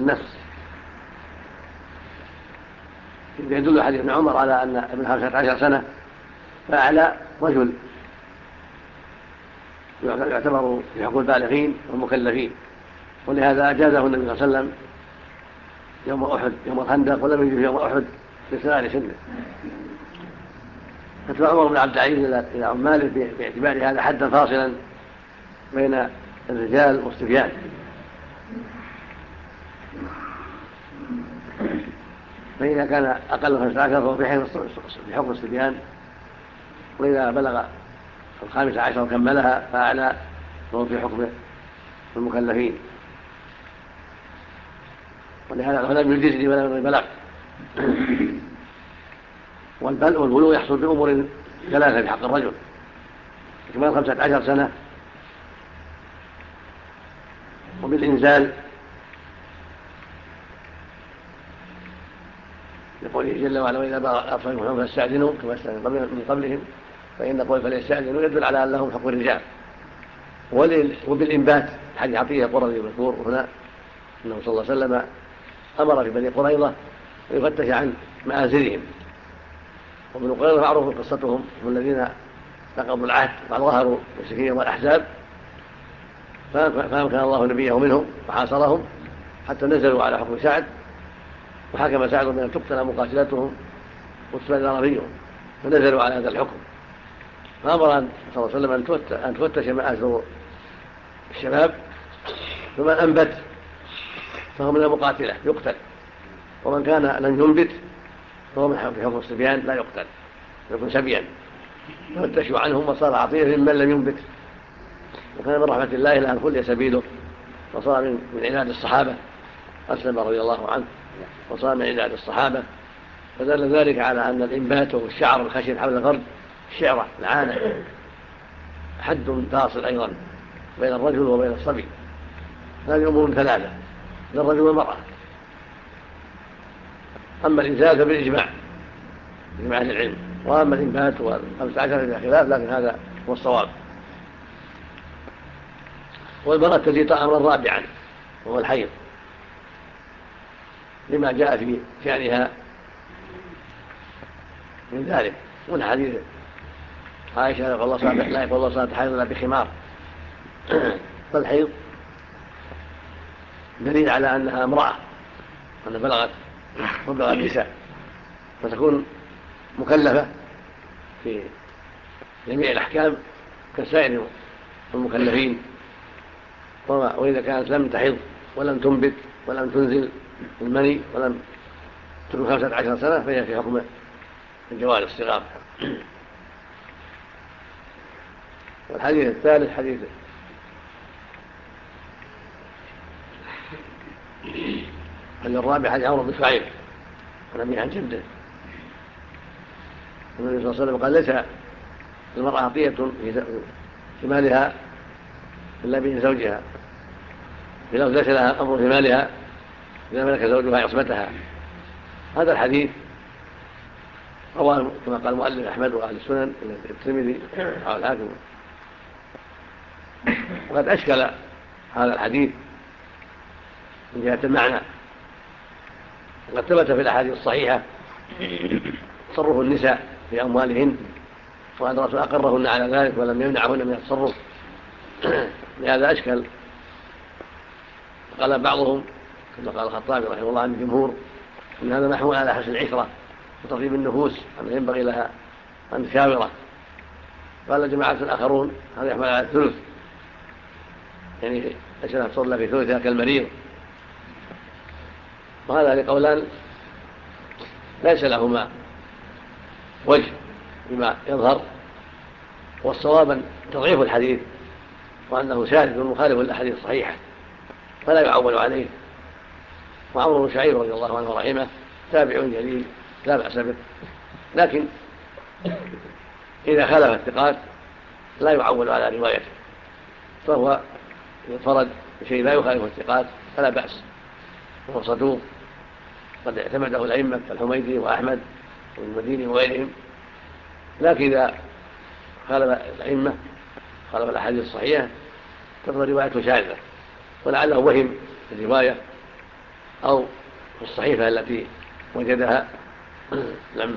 النفس. يدل حديث ابن عمر على أن ابن 15 سنة فأعلى رجل يعتبر في حق البالغين والمكلفين، ولهذا أجازه النبي صلى الله عليه وسلم يوم أحد يوم الخندق، ولم يجب يوم أحد لصغار سنه. فتبع عمر بن عبد العزيز إلى عماله باعتبار هذا حدا فاصلا بين الرجال والصبيان. فإذا كان أقل 15 فهو في حكم الصبيان، وإذا بلغ 15 وكملها فأعلى فهو في حكم المكلفين. ولهذا لم يجزني ولا بلغ. والبلوغ يحصل بأمور ثلاثة في حق الرجل: إكمال 15 سنة، وبالإنزال لقوله جل وعلا: وإذا بلغ الأطفال منهم فاستأذنوا كما استأذن من قبلهم فإن قول فليستأذنوا يدل على أن لهم حق الرجال. وبالإنبات حديث عطية قرظي المذكور هنا أنه صلى الله عليه وسلم أمر في بني قريظة ويفتش عن مآزرهم. وبني قريظة معروف قصتهم، هم الذين نقضوا العهد وظهروا مشركين يوم الأحزاب، فأمكن الله نبيه منهم وحاصرهم حتى نزلوا على حكم سعد، وحكم سعد بأن تقتل مقاتلتهم وتستأذن فيهم، فنزلوا على هذا الحكم. فأمر صلى الله عليه وسلم أن تفتش مآزر الشباب، فمن أنبت فهو من المقاتلة يقتل، ومن كان لن ينبت فهو من حكم الصبيان لا يقتل، يكون سبيا. فتشوا عنهم وصار عطية ممن لم ينبت. وكان من رحمة الله إلى أن خلي سبيله وصار من عناد الصحابة. أسلم رضي الله عنه وصار من عناد الصحابة. فدل ذلك على أن الإنبات والشعر الخشن حول الغرب الشعرة العانة حد فاصل أيضا بين الرجل وبين الصبي. هذه أمور ثلاثة للرجل والمرأة. أما الإنزال فبالإجماع إجماع أهل العلم، وأما الإنبات وال15 إلى خلاف، لكن هذا هو الصواب. والمرأة تزيد أمرا رابعا وهو الحيض، لما جاء في شأنها من ذلك. من حديث عائشة لا يقول الله صلاة حيض إلا بخمار. فالحيض دليل على أنها امرأة، أن بلغت مبلغ النساء، فتكون مكلفة في جميع الأحكام كسائر المكلفين. وإذا كانت لم تحض ولم تنبت ولم تنزل المني ولم تكن 15 سنة فهي في حكم الجوال الصغار. والحديث الثالث حديث الرابع حديث عمرو بن شعيب عن أبيه عن جده. النبي صلى الله عليه وسلم قال: ليس المرأة عطية في مالها إلا بإذن زوجها، لو ليس لها أمر في مالها إذا ملك زوجها عصمتها. هذا الحديث رواه كما قال المؤلف أحمد وأهل السنن الترمذي أو الحاكم. وقد أشكل هذا الحديث من جهة المعنى، وقد ثبت في الأحاديث الصحيحة تصرف النساء في أموالهن، وأن الرسول أقرهن على ذلك ولم يمنعهن من التصرف. لهذا أشكل. قال بعضهم كما قال الخطابي رحمه الله عن الجمهور أن هذا محمول على حسن العشرة وتطيب النفوس، أن ينبغي لها أن تشاوره. قال جماعة آخرون هذا يحمل على الثلث، يعني ليس لها تصل في ثلثها كالمريض. وهذا لقولان ليس لهما وجه بما يظهر، والصواب تضعيف الحديث وأنه شاذ مخالف للأحاديث الصحيحة فلا يعول عليه. وعمرو بن شعيب رضي الله عنه ورحمه تابع جليل لا بأس به، لكن إذا خالف الثقات لا يعول على روايته، فهو ينفرد بشيء لا يخالف الثقات فلا بأس، وهو صدوق قد اعتمده الأئمة كالحميدي وأحمد والمديني وغيرهم. لكن إذا خالف الأئمة خالف الأحاديث الصحيحة تفضل روايته شاذة، ولعله وهم الرواية أو في الصحيفة التي وجدها لم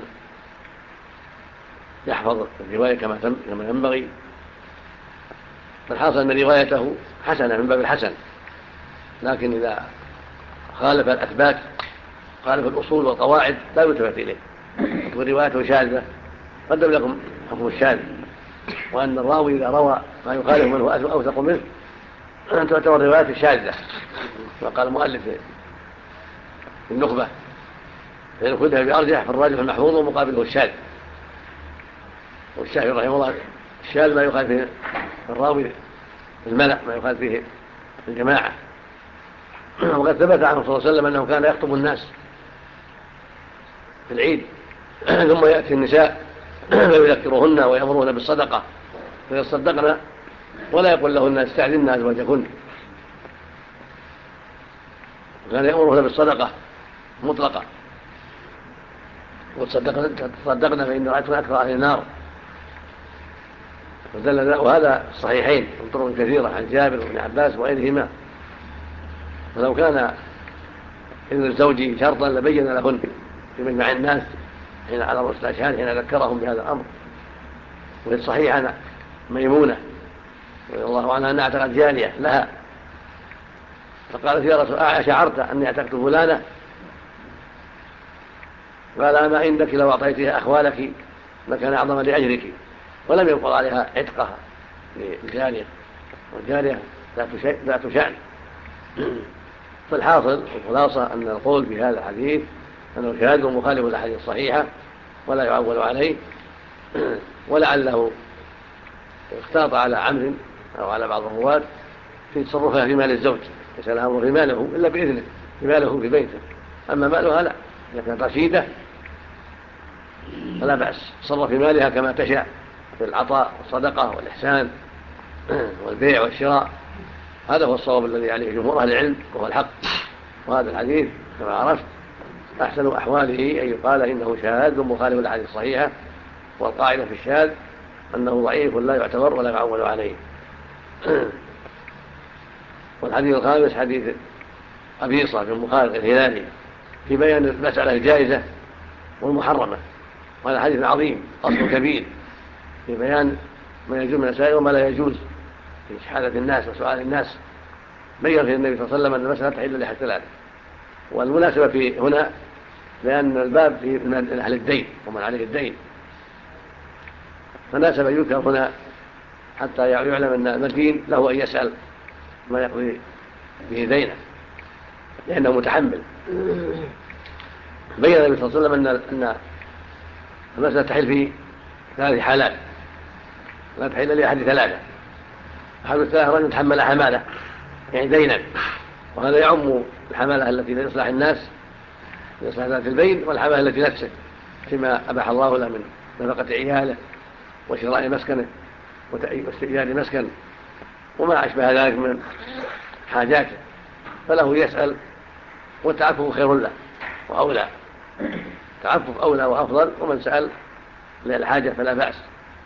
يحفظ الرواية كما ينبغي. فالحاصل أن روايته حسنة من باب الحسن، لكن إذا خالف الأثبات خالف الأصول والقواعد لا يلتفت إليه، وروايته شاذة قدم لكم حكم الشاذ، وأن الراوي إذا روى ما يخالف من هو أوثق منه أن تعتبر روايته شاذة، وقال المؤلف في النخبة فإن كلها بأرجح فالراجح المحفوظ ومقابله الشاذ. والشافعي رحمه الله الشاذ ما يخالف فيه الراوي الملأ، ما يخالف فيه الجماعة. وقد ثبت عنه صلى الله عليه وسلم أنه كان يخطب الناس في العيد ثم يأتي النساء فيذكرهن ويأمرهن بالصدقة فيصدقن، ولا يقول لهن استأذن أزواجكن، وكان يأمرهن بالصدقة مطلقة وتصدقن فإن رأيتكن أكثر أهل النار. وهذا الصحيحين من طرق كثيرة عن جابر وابن عباس وغيرهما. فلو كان إذن الزوج شرطا لبين لهن في مجمع الناس حين على رؤوس الأشهاد حين ذكرهم بهذا الأمر. وفي الصحيح عن ميمونة رضي الله عنها أنها اعتقت جارية لها فقالت يا رسول الله أشعرت أني اعتقت فلانة؟ قال أما عندك لو أعطيتها أخوالك لكان أعظم لأجرك، ولم ينقل عليها عتقها للجارية، والجارية ذات شأن. فالحاصل والخلاصة أن القول في هذا الحديث أنه شاذ ومخالف للأحاديث الصحيحة ولا يعول عليه، ولعله اختلط على عمرو أو على بعض الرواة في تصرفها في مال الزوج، ليس لها أمر في ماله إلا بإذنه، في ماله في بيته، أما مالها لا، إذا كانت رشيدة فلا بأس تصرف في مالها كما تشاء في العطاء والصدقة والإحسان والبيع والشراء. هذا هو الصواب الذي عليه جمهور أهل العلم وهو الحق. وهذا الحديث كما عرفت أحسن أحواله أن يقال إنه شاذ مخالف للأحاديث الصحيحة، والقاعدة في الشاذ أنه ضعيف لا يعتبر ولا يعول عليه. والحديث الخامس حديث أبيصة بن مخالد الهلالي في بيان المسألة الجائزة والمحرمة، وهذا حديث عظيم أصل كبير في بيان ما يجوز من السائل وما لا يجوز في شحاذة الناس وسؤال الناس. بين في النبي صلى الله عليه وسلم أن المسألة تحل لأحد ثلاثة، والمناسبة في هنا لأن الباب في أهل الدين ومن عليه الدين، فناسب يذكر هنا حتى يعلم أن المدين له أن يسأل ما يقضي به دينه لأنه متحمل. بين النبي صلى الله عليه وسلم أن المسألة تحل في 3 حالات، لا تحل لأحد 3. أحد الثلاثة رجل تحمل حمالة يعني دينا، وهذا يعم الحمالة التي لإصلاح الناس لإصلاح ذات البين، والحمالة التي نفسه فيما أباح الله له من نفقة عياله وشراء مسكنه واستئجار مسكن وما أشبه ذلك من حاجاته، فله يسأل، والتعفف خير له وأولى، تعفف أولى وأفضل، ومن سأل للحاجة فلا بأس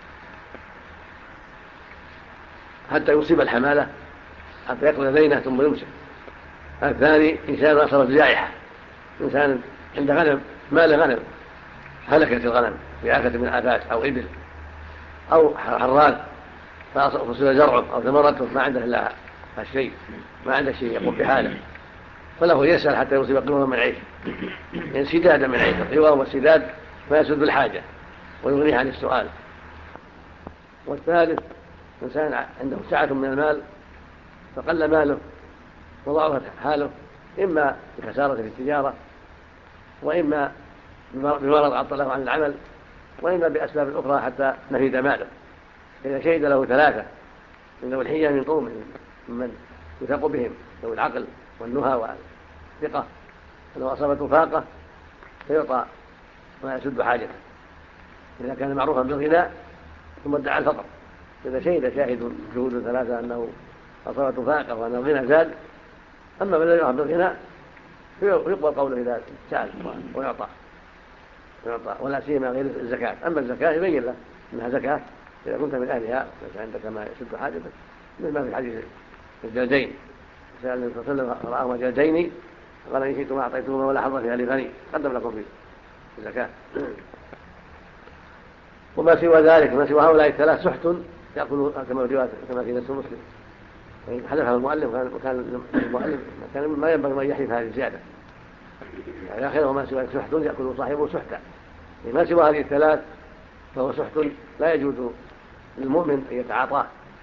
حتى يصيب الحمالة حتى يقضي دينه ثم يمسك. الثاني إنسان أصابت جائحة، إنسان عند غنم مال غنم هلكت الغنم بآفة من الآفات أو إبل أو حران فأصيب زرعه أو ثمرته ما عنده إلا الشيء، ما عنده شيء يقوم بحاله، فله يسأل حتى يصيب قوما من عيش، يعني سدادا من عيش. القوام والسداد ما يسد الحاجة ويغنيه عن السؤال. والثالث إنسان عنده سعة من المال فقل ماله وضعفت حاله، إما بخسارة في التجارة، وإما بمرض عطله عن العمل، وإما بأسباب أخرى حتى نفيد ماله. إذا شهد له 3 من ذوي الحجة من قوم من يثق بهم ذوي العقل والنهى والثقة، فلو أصابته فاقة فيعطى ما يسد حاجته إذا كان معروفا بالغنى ثم ادعى الفقر. إذا شهد شاهد شهود 3 أنه أصابته فاقة وأن الغنى زاد، أما من لا يعرف بالغنى فيقبل قوله إذا سأل ويعطى، ولا سيما غير الزكاة. أما الزكاة يبين له أنها زكاة إذا كنت من أهلها ليس عندك ما يسد حاجتك، مثل ما في حديث الجلدين سأل النبي صلى الله عليه وسلم رآهما جلدين قال إن شئتم أعطيتهما ولا حظ فيها لغني قدم لكم في الزكاة. وما سوى ذلك ما سوى هؤلاء الثلاث سحت يأكل كما في نفس مسلم. حلفها المؤلف وكان المؤلف كان ما ينبغي أن يحلف هذه الزيادة يعني آخره وما سوى سحت يأكل صاحبه سحتا. ما سوى هذه الثلاث فهو سحت لا يجوز للمؤمن أن يتعاطاه.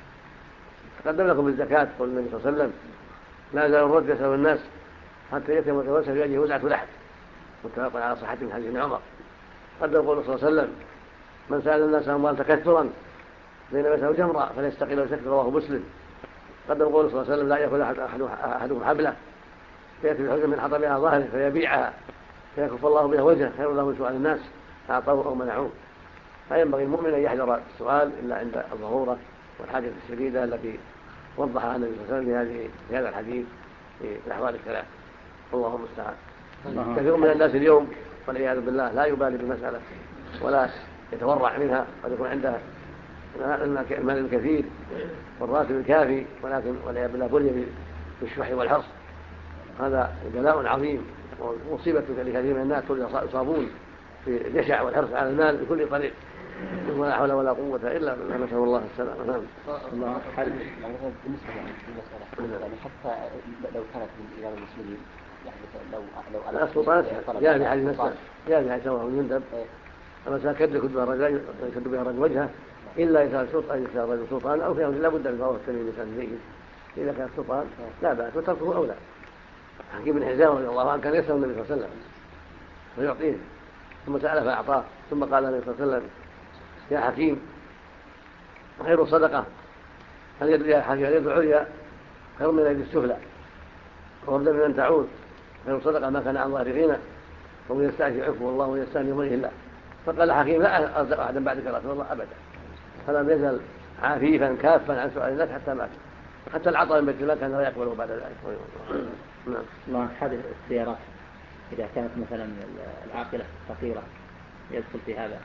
تقدم لكم بالزكاة قول النبي صلى الله عليه وسلم لا زال الرجل يسأل الناس حتى يأتي متوسل بيده وزعة لحم متفق على صحة من حديث ابن عمر. قدم قول صلى الله عليه وسلم من سأل الناس أموال تكثرا بينما يسأل جمرة فليستقل ويسكت رواه مسلم. قدم قول صلى الله عليه وسلم لا يأكل أحدكم حبله فيأتي بحجة من حطبها ظهره فيبيعها فيكف الله بها وجهه خير له من سؤال الناس أعطوه أو منعوه. فينبغي المؤمن أن يحذر السؤال إلا عند الضرورة والحاجة الشديدة التي وضحها النبي صلى الله عليه وسلم في هذا الحديث في الأحوال الثلاث. اللهم المستعان. كثير من الناس اليوم والعياذ بالله لا يبالي بالمسألة ولا يتورع منها قد يكون عنده المال الكثير والراتب الكافي ولكن والعياذ بالله بلي بالشح والحرص. هذا بلاء عظيم ومصيبة لكثير من الناس يصابون في الجشع والحرص على المال بكل طريق ولا حول ولا قوة إلا بالله نسأل الله السلامة. نعم. الله حل بالنسبة للمسألة يعني حتى لو كانت من إمام المسلمين يعني لو على السلطان جاء في حديث السلام جاء في حديث سواء يندب أما كد يكد بها الرجل وجهه إلا إذا كان الرجل سلطان أو فيه لا بد من فواه التميم لسان جيد. إذا كان سلطان لا بأس وتركه أولى. حكيم بن حزام رضي الله عنه كان يسأل النبي صلى الله عليه وسلم فيعطيه ثم سأله فأعطاه ثم قال النبي صلى الله عليه وسلم يا حكيم خير الصدقة اليد العليا خير من اليد السفلى وابدأ بمن تعود خير الصدقة ما كان عن ظهر غنى ومن يستعفي عفو الله ويستغني بوجه الله. فقال حكيم لا أصدق أحدا بعدك يا رسول الله أبدا. فلم يزل عفيفا كافا عن سؤال الناس حتى مات حتى العطاء من بيت الله كان لا يقبله بعد ذلك. نعم. الله حادث السيارات إذا كانت مثلا العاقلة فقيرة يدخل في هذا.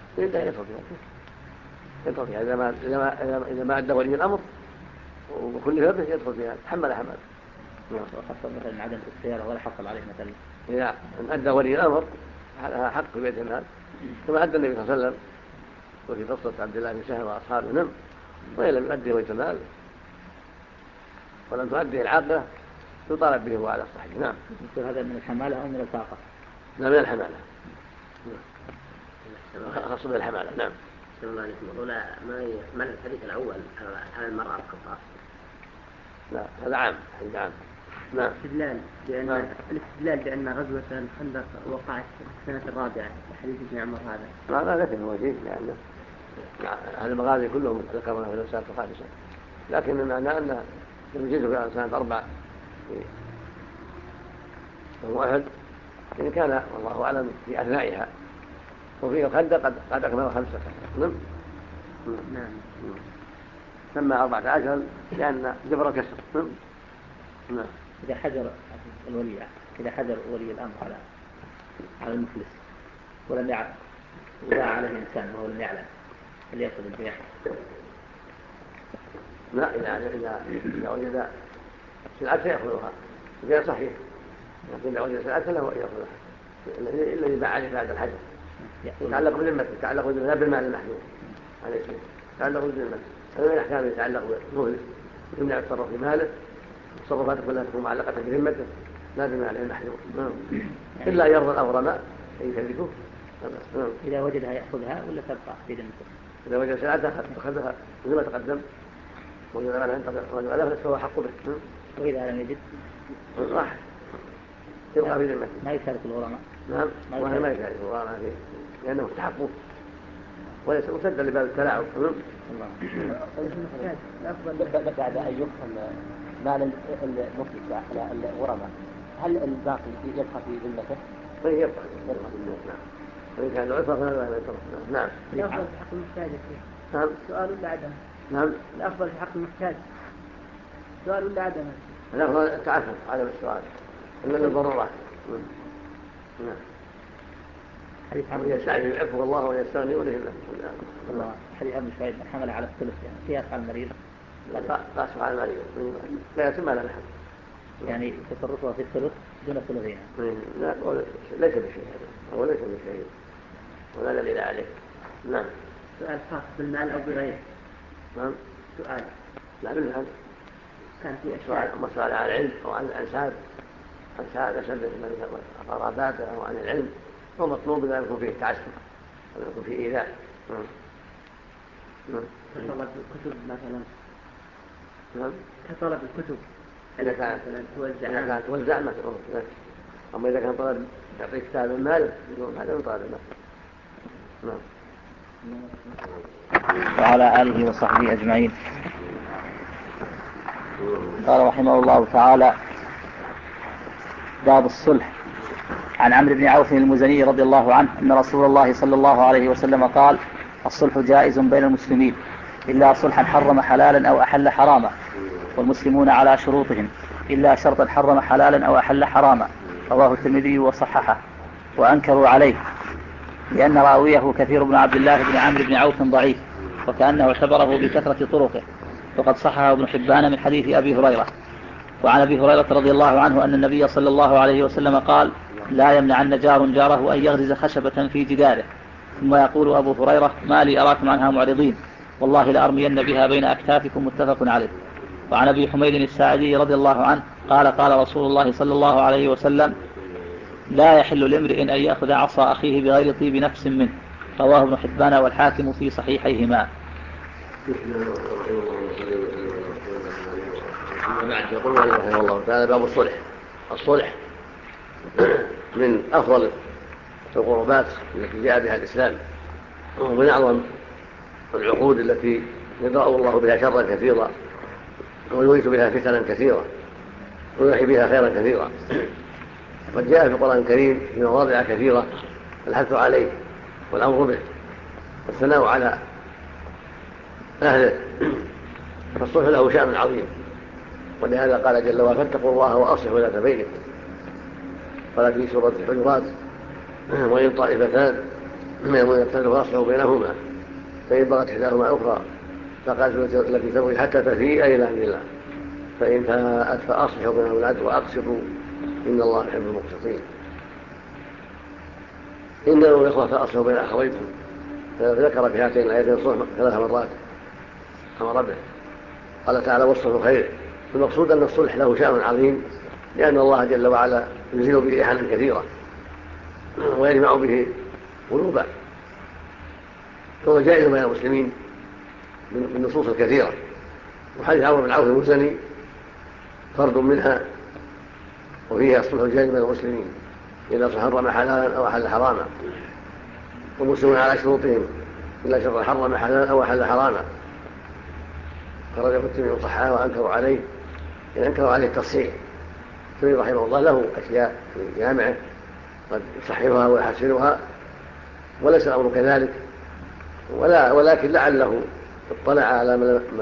يدخل في هذا إذا ما أدى ولي الأمر وكل هذا يدخل فيها تحمل حمل. وخاصة مثلا عدم السيارة ولا حصل عليه مثلا. إذا أدى ولي الأمر هذا حق في بيت المال كما أدى النبي صلى الله عليه وسلم وفي قصة عبد الله بن سهل وأصحابه نم وإن لم يؤدي بيت المال ولم تؤديه العاقلة يطالب به على الصحيح. نعم. هذا من الحمالة أو من الفاقة؟ لا من الحمالة. خاص بالحمالة. نعم. الله عليكم ولا ما الحديث الأول على المرأة القطاع؟ لا هذا عام. عام. نعم. الاستدلال بأن غزوة الخندق وقعت في السنة الرابعة حديث ابن عمر هذا ما لكن هو شيء لأن أهل المغازي كلهم ذكرنا في السنة الخامسة لكن المعنى أن يجوز في سنة 4 في واحد إن كان والله أعلم في أثنائها وفي الخندق قد أكمل 5 سنين. نعم. سمى 14 لأن جبر الكسر. نعم. إذا حجر ولي الأمر على المفلس ولم يعلم ولا عليه إنسان وهو لم يعلم هل يأخذ البيع؟ لا إذا وجد سلعة يأخذها غير صحيح لكن إذا وجد سلعة له يأخذها إلا إذا باع عليه بعد الحجر يتعلق بذمته يتعلق لا بالمال المحجوب عليه شيء يتعلق بذمته هذا الأحكام يتعلق بالمفلس يمنع التصرف في ماله التصرفات كلها تكون معلقة بذمته لا بالمال المحجوب إلا أن يرضى الأغرماء يشركوه. إذا وجدها يأخذها ولا تبقى في ذمته؟ إذا وجد سلعة أخذها مثل ما تقدم وجد مالا ينتظر فهو حق به. وإذا لم يجد راح يبقى في ذمته ما يشارك الغرماء. نعم ما يشارك الغرماء فيه لأنه استحقوه وليس مسدا لباب التلاعب. الأفضل بعد أن يقسم مال المفلس على الغرماء هل الباقي يبقى في ذمته؟ يبقى في ذمته. وإن كان العسرة فلا يصرف. نعم. الأفضل في حق المحتاج. نعم. السؤال ولا عدم؟ نعم. الأفضل في حق المحتاج سؤال ولا عدم؟ الأفضل التعفف عدم السؤال إلا للضرورات. نعم. يستعجل العفو والله ويستغني وله الله. حديث ابن شعيب من حمل على الثلث يعني قياس على المريض قياس على المريض لا يتم على الحمل يعني تصرفها في الثلث دون ثلثين. لا ليس بشيء هذا، هو ليس بشيء ولا دليل عليه. نعم. سؤال خاص بالمال أو بغيره. نعم. سؤال. لا بالمال. كان في أشياء. مسألة عن العلم أو عن الأنساب، أنساب أسد قراباته أو عن العلم، هو مطلوب أن يكون فيه تعسف وأن يكون فيه إيذاء. كطلب الكتب مثلا. نعم. كطلب الكتب. إذا كانت توزع ما تقول. أما إذا كان طلب يعطيك كتاب المال يقول هذا من طلب المال. نعم. وعلى آله وصحبه أجمعين. قال رحمه الله تعالى: باب الصلح. عن عمرو بن عوف المزني رضي الله عنه أن رسول الله صلى الله عليه وسلم قال: الصلح جائز بين المسلمين إلا صلحا حرم حلالا أو أحل حراما، والمسلمون على شروطهم إلا شرطا حرم حلالا أو أحل حراما. رواه الترمذي وصححه، وأنكروا عليه لأن راويه كثير بن عبد الله بن عمرو بن عوف ضعيف، وكأنه اعتبره بكثرة طرقه، وقد صححه ابن حبان من حديث أبي هريرة. وعن أبي هريرة رضي الله عنه أن النبي صلى الله عليه وسلم قال: لا يمنعن جار جاره أن يغرز خشبة في جداره. ثم يقول أبو هريرة: ما لي أراكم عنها معرضين، والله لأرمين بها بين أكتافكم. متفق عليه. وعن أبي حميد الساعدي رضي الله عنه قال: قال رسول الله صلى الله عليه وسلم: لا يحل لامرئ أن يأخذ عصا أخيه بغير طيب نفس منه. رواه ابن حبان والحاكم في صحيحيهما. بعد يقول رحمه الله تعالى: باب الصلح. الصلح من أفضل القربات التي جاء بها الإسلام، ومن أعظم العقود التي يدرأ الله بها شرا كثيرا ويورث بها فتنا كثيرة ويحيي بها خيرا كثيرا. قد جاء في القرآن الكريم في مواضع كثيرة الحث عليه والأمر به والثناء على أهله، فالصلح له شأن عظيم. ولهذا قال جل وعلا: فاتقوا الله وأصلحوا ذات بينكم. قال في سورة الحجرات: وإن طائفتان من المؤمنين اقتتلوا فأصلحوا بينهما فإن بغت إحداهما الأخرى فقاتلوا التي تبغي حتى تفيء إلى أمر الله فإن فاءت فأصلحوا بينهما وأقسطوا إن الله يحب المقسطين. إنه الإخوة فأصلحوا بين أخويكم. فذكر في هاتين الآيتين الصلح 3 مرات أمر به. قال تعالى: والصلح خير. المقصود أن الصلح له شأن عظيم، لأن الله جل وعلا ينزل به إحانا كثيرة ويجمع به قلوبا، فهو جائز بين المسلمين بالنصوص الكثيرة. وحديث عمرو بن عوف المزني فرد منها، وفيها الصلح جائز بين المسلمين إذا حرم حلالا أو أحل حراما، والمسلمون على شروطهم إلا شرطا حرم حلالا أو أحل حراما. خرجه الترمذي وصححه وأنكروا عليه، إن أنكروا عليه التصحيح. الترمذي رحمه الله له أشياء في جامعه قد يصححها ويحسنها، وليس الأمر كذلك، ولكن لعله اطلع على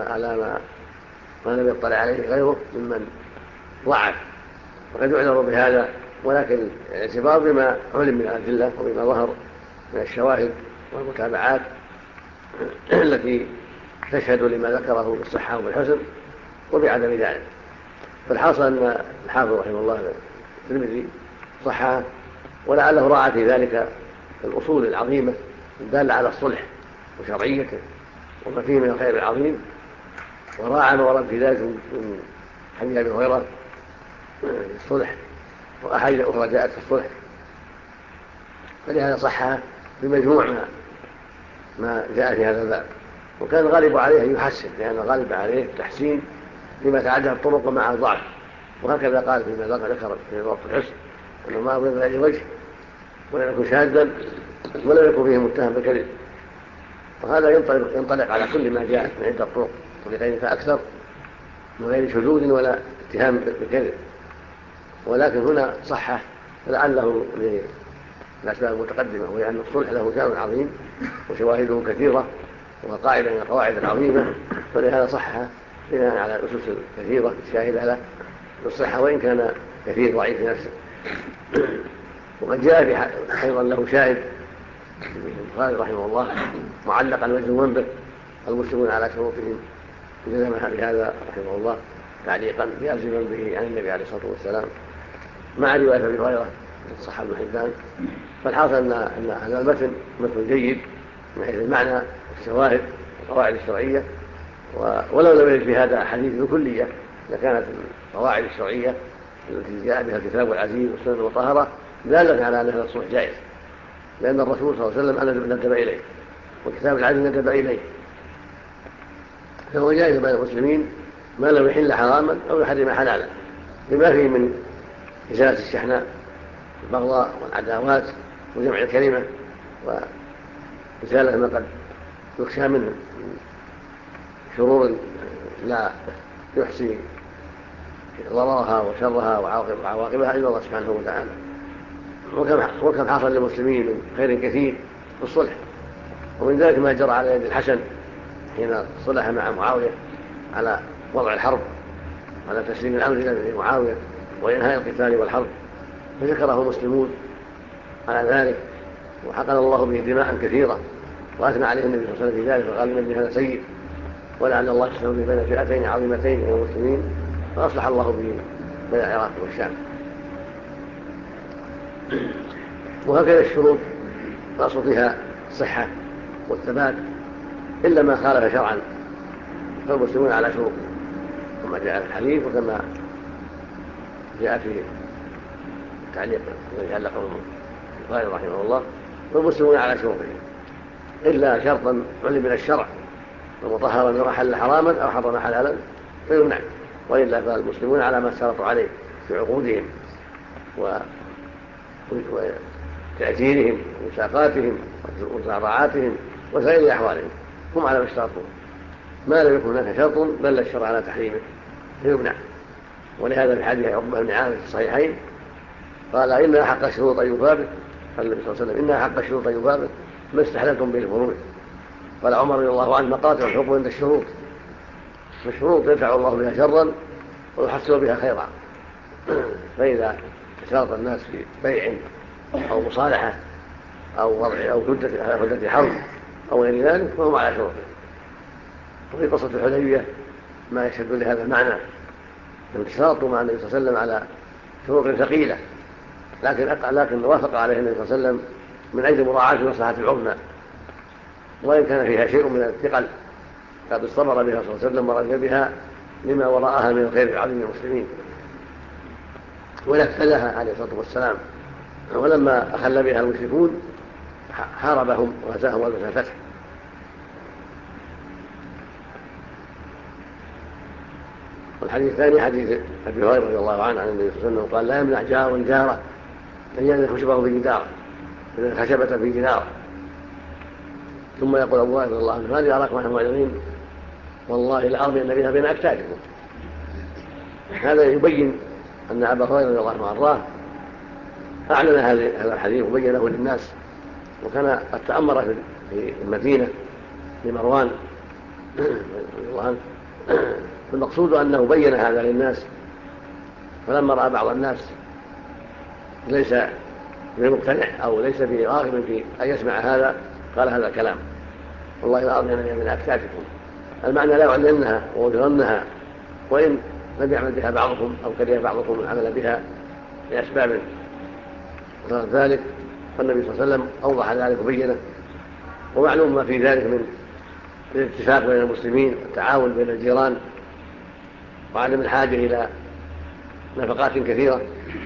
ما لم يطلع عليه غيره ممن ضعف، وقد يعذر بهذا. ولكن الاعتبار بما علم من الأدلة وبما ظهر من الشواهد والمتابعات التي تشهد لما ذكره بالصحة وبالحسن وبعدم ذلك. فالحاصل أن الحافظ رحمه الله الترمذي صححه، ولعله راعى في ذلك الأصول العظيمة الدالة على الصلح وشرعيته وما فيه من الخير العظيم، وراعى ما ورد في ذلك من حديث أبي هريرة في الصلح وأحاديث أخرى جاءت في الصلح، فلهذا صححه بمجموع ما جاء في هذا الباب. وكان الغالب عليه أن يحسن، لأن الغالب عليه التحسين فيما تعدد الطرق مع الضعف، وهكذا قال فيما ذكر في وقت الحسن أنه ما أبغض إلى وجه ولا يكون شاذا ولا يكون فيه متهم بالكذب. وهذا ينطلق على كل ما جاء من عدة طرق طريقين فأكثر من غير شذوذ ولا اتهام بالكذب. ولكن هنا صحح لعله للأسباب المتقدمة، وهي أن الصلح له شأن عظيم وشواهده كثيرة وقاعدة من القواعد العظيمة، فلهذا صحح بناء على الأسس الكثيرة الشاهدة له بالصحة وإن كان كثير ضعيف في نفسه. وقد جاء أيضا له شاهد البخاري رحمه الله معلقا مجزوما به: المسلمون على شروطهم، جزم بهذا رحمه الله تعليقا يلزما به عن النبي عليه الصلاة والسلام مع رواية أبي هريرة صح ابن حبان. فالحاصل أن هذا المتن متن جيد من حيث المعنى والشواهد والقواعد الشرعية، ولو لم يرد في هذا حديث بكلية لكانت القواعد الشرعية التي جاء بها الكتاب العزيز والسنن المطهرة دالة على أن هذا الصلح جائز، لأن الرسول صلى الله عليه وسلم ندب إليه والكتاب العزيز ندب إليه، فهو جائز بين المسلمين ما لم يحل حراما أو يحرم حلالا، بما فيه من إزالة الشحناء البغضاء والعداوات وجمع الكلمة وإزالة ما قد يخشى منه شرور لا يحصي ضررها وشرها وعواقبها إلا الله سبحانه وتعالى. وكم حصل للمسلمين من خير كثير في الصلح، ومن ذلك ما جرى على يد الحسن حين صلح مع معاوية على وضع الحرب، على تسليم الأمر إلى معاوية وإنهاء القتال والحرب، فشكره المسلمون على ذلك وحقن الله به دماء كثيرة، وأثنى عليه النبي صلى الله عليه وسلم في ذلك وقال النبي هذا سيد، ولعل الله يسلم به بين فئتين عظيمتين من المسلمين، فأصلح الله به بين العراق والشام. وهكذا الشروط الأصل فيها الصحة والثبات إلا ما خالف شرعا، فالمسلمون على شروط كما جاء في الحديث وكما جاء في التعليق الذي علقه البخاري رحمه الله، فالمسلمون على شروطهم إلا شرطا علم من الشرع ومطهرا أو أحل حراما أو حرم حلالا فيمنع، وإلا فالمسلمون على ما اشترطوا عليه في عقودهم وتأجيرهم ومساقاتهم ومزارعاتهم وسائر أحوالهم هم على ما اشترطوا، ما لم يكن هناك شرط دل الشرع على تحريمه فيمنع. ولهذا في حديث عقبة بن عامر في الصحيحين قال إن أحق الشروط يوفى به، قال النبي صلى الله عليه وسلم إن أحق الشروط يوفى به ما استحللتم به الفروج. قال عمر رضي الله عنه مقاطع الحكم عند الشروط، فالشروط يدفع الله بها شرا ويحصل بها خيرا، فإذا شرط الناس في بيع أو مصالحة أو وضع أو هدة حرب أو غير ذلك فهم على شروطه. وفي قصة الحديبية ما يشهد لهذا المعنى، أن اشترطوا مع النبي صلى الله عليه وسلم على شروط ثقيلة، لكن وافق عليه النبي صلى الله عليه وسلم من أجل مراعاة مصلحة العظمى، وإن كان فيها شيء من الثقل قد استمر بها صلى الله عليه وسلم ورجى بها لما وراءها من الخير العظيم للمسلمين، ونفذها عليه الصلاة والسلام. ولما أخل بها المشركون حاربهم وهزاهم وألبس الفتح. والحديث الثاني حديث أبي هريرة رضي الله عنه عن النبي صلى الله عليه وسلم قال لا يمنع جار جاره أن يجعل خشبه في جدار، إذا خشبة في جدار. ثم يقول أبو هريرة رضي الله عنه هذه أراكم عنهم معلمين والله الأرض بها بين أكتافكم. هذا يبين أن أبا هريرة رضي الله عنه وأرضاه أعلن هذا الحديث وبينه للناس، وكان قد تأمر في المدينة لمروان رضي الله عنه، فالمقصود أنه بين هذا للناس، فلما رأى بعض الناس ليس بمقتنع أو ليس براغب في أن يسمع هذا قال هذا الكلام والله الأرض من أكتافكم، المعنى لا يعلمنها ووجرنها، وإن لم يعمل بها بعضكم أو كره بعضكم العمل بها لأسباب غير ذلك، فالنبي صلى الله عليه وسلم أوضح ذلك وبينه. ومعلوم ما في ذلك من الاتفاق بين المسلمين والتعاون بين الجيران وعدم الحاجة إلى نفقات كثيرة.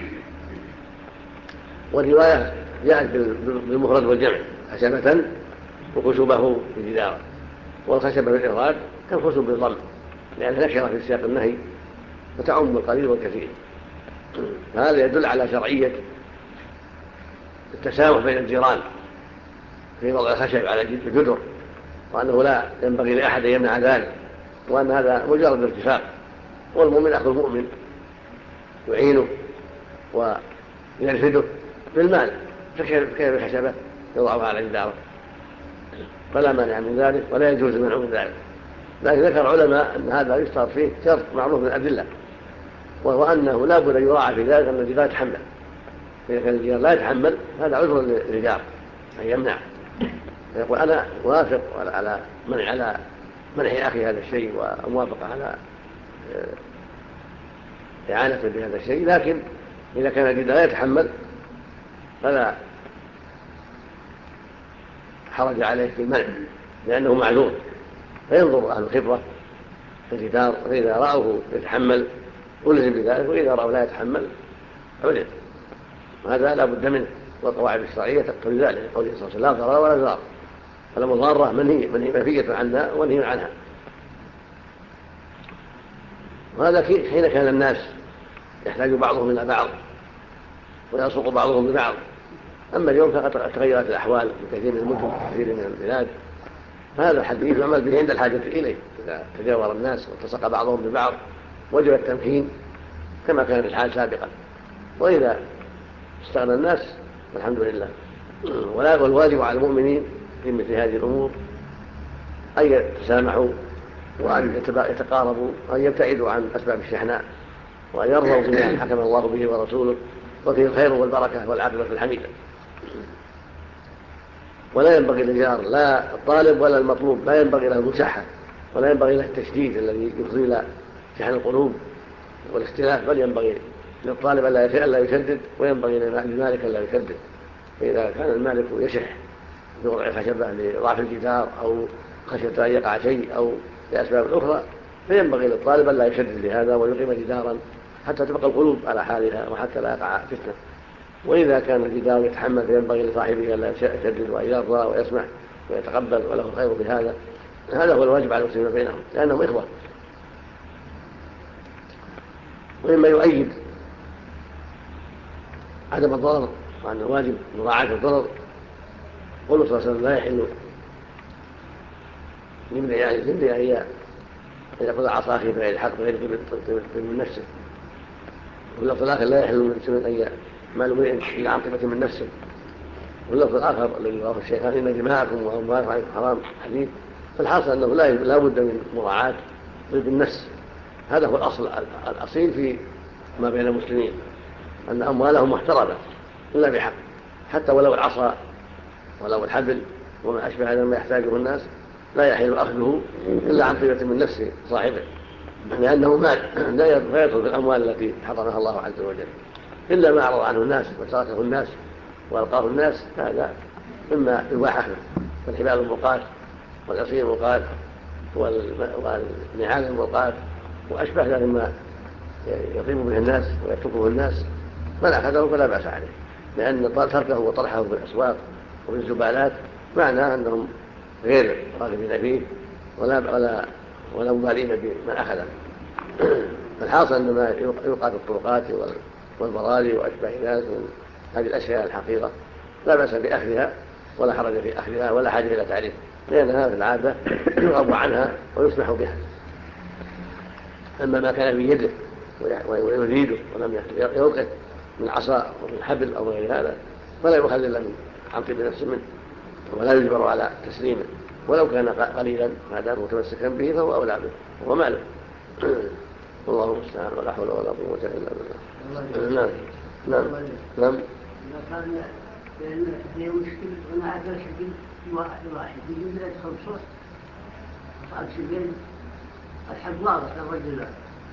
والرواية جاءت بالمفرد والجمع خشبة وخشبه بجدار، والخشبة بالإفراد كالخشب بالضم لأنها نكرة في سياق النهي فتعم القليل والكثير. هذا يدل على شرعية التسامح بين الجيران في وضع الخشب على الجدر، وأنه لا ينبغي لأحد أن يمنع ذلك، وأن هذا مجرد ارتفاق، والمؤمن أخو المؤمن يعينه ويرفده بالمال، فكيف الخشبة يضعها على جداره؟ فلا مانع من ذلك ولا يجوز المنع من ذلك. لكن ذكر العلماء أن هذا يشترط فيه شرط معروف من الأدلة، وهو أنه لا بد أن يراعى في ذلك أن الجدار لا يتحمل، فإذا كان الجدار لا يتحمل هذا عذر للجار أن يمنع، فيقول أنا وافق على منع أخي هذا الشيء وموافقة على إعانته بهذا الشيء، لكن إذا كان الجدار لا يتحمل فلا حرج عليه في المنع لأنه معذور، فينظر أهل الخبرة في الجدار، فإذا رأوه يتحمل ألزم بذلك، وإذا رأوا لا يتحمل عذر، وهذا لا بد منه، والقواعد الشرعية تقتضي ذلك، قوله صلى الله عليه وسلم: لا ضرر ولا ضرار، فالمضارة منهية عنها ومنهي عنها. وهذا حين كان الناس يحتاج بعضهم إلى بعض ويلصق بعضهم ببعض. أما اليوم فقد تغيرت الأحوال في كثير من المدن وكثير من البلاد، فهذا الحديث يعمل به عند الحاجة إليه. إذا تجاور الناس والتصق بعضهم ببعض وجب التمكين كما كان في الحال سابقا، وإذا استغنى الناس فالحمد لله. والواجب على المؤمنين في مثل هذه الأمور أن يتسامحوا وأن يتقاربوا وأن يبتعدوا عن أسباب الشحناء، وأن يرضوا بما حكم الله به ورسوله، وفيه الخير والبركة والعاقبة الحميدة. ولا ينبغي للجار لا الطالب ولا المطلوب لا ينبغي له المساحة، ولا ينبغي له التشديد الذي يفضي إلى شحن القلوب والاختلاف، بل ينبغي للطالب ألا يشدد، وينبغي للمالك ألا يشدد. فإذا كان المالك يشح بوضع خشبة لضعف الجدار أو خشية أن يقع شيء أو لأسباب أخرى، فينبغي للطالب ألا يشدد لهذا ويقيم جدارا حتى تبقى القلوب على حالها وحتى لا يقع فتنة. وإذا كان الجدار يتحمل فينبغي لصاحبه ألا يشدد وأن يرضى ويسمح ويتقبل، وله الخير بهذا. هذا هو الواجب على المسلمين بينهم لأنهم إخوة. ومما يؤيد عدم الضرر وأن الواجب مراعاة الضرر قوله صلى الله عليه وسلم: لا يحل لامرئ أن يأخذ عصا أخيه بغير الحق بغير طيب من نفسه. واللفظ الآخر: لا يحل للمسلم أن مال امرئ إلا عن طيبة من نفسه. واللفظ الآخر الذي رواه الشيخان: إن دماءكم وأموالكم عليكم حرام، حديث. فالحاصل أنه لا بد من مراعاة طيب النفس. هذا هو الأصل الأصيل في ما بين المسلمين، أن أموالهم محترمة إلا بحق، حتى ولو العصا ولو الحبل وما أشبه هذا ما يحتاجه الناس لا يحل أخذه إلا عن طيبة من نفس صاحبه، لأنه مال لا يدخل في الأموال التي حرمها الله عز وجل، إلا ما أعرض عنه الناس وتركه الناس وألقاه الناس، هذا إما يباح أخذه، فالحبال الملقاة والعصي الملقاة والنعال الملقاة وأشبه ذلك مما يطيب به الناس ويتركه الناس، من أخذه فلا بأس عليه، لأن تركه وطرحه في الأسواق وفي الزبالات معناه أنهم غير راغبين فيه ولا مبالين بمن أخذه. فالحاصل أن ما يلقى في الطرقات والبراري وأشبه ذلك من هذه الأشياء الحقيرة لا بأس بأخذها ولا حرج في أخذها ولا حاجة إلى تعريف، لأنها في العادة يغض عنها ويسمح بها. أما ما كان في يده ويريده ولم يوقف من عصا ومن حبل أو غير هذا فلا يؤخذ إلا عن طيب نفس منه، ولا يجبر على تسليمه، ولو كان قليلا ما دام متمسكا به فهو أولى به وهو ماله. والله المستعان، ولا حول ولا قوة إلا بالله. نعم. إذا كان في مشكلة وأنا أقل شديد واحد يجب أن يدخل صوت صعب شديد الحق واضح للرجل،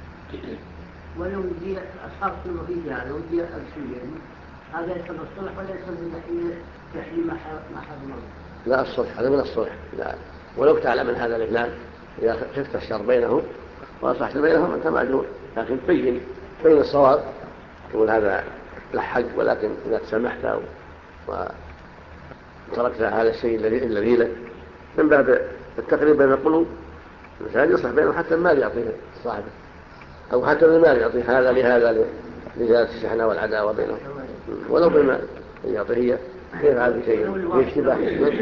ولو يجي أصحاب كل مفيدة لو يجي أبسلين هذا يدخل الصلح ولا يدخل من تحليم ما حرم الله. لا، الصلح هذا من الصلح، لا. ولو تعلم من هذا الاثنان إذا خفت الشر بينهم وأصلحت بينهم أنت معذور، لكن بين الصواب تقول هذا له حق، ولكن إذا سمحت وتركت هذا الشيء الذي لك من باب التقريب بين القلوب، الإنسان يصلح بينهم حتى المال يعطيه صاحبه، أو حتى المال يعطيه هذا لهذا لزيادة الشحنة والعداوة بينهم، ولو بالمال يعطيه يفعل بشيء يشتبه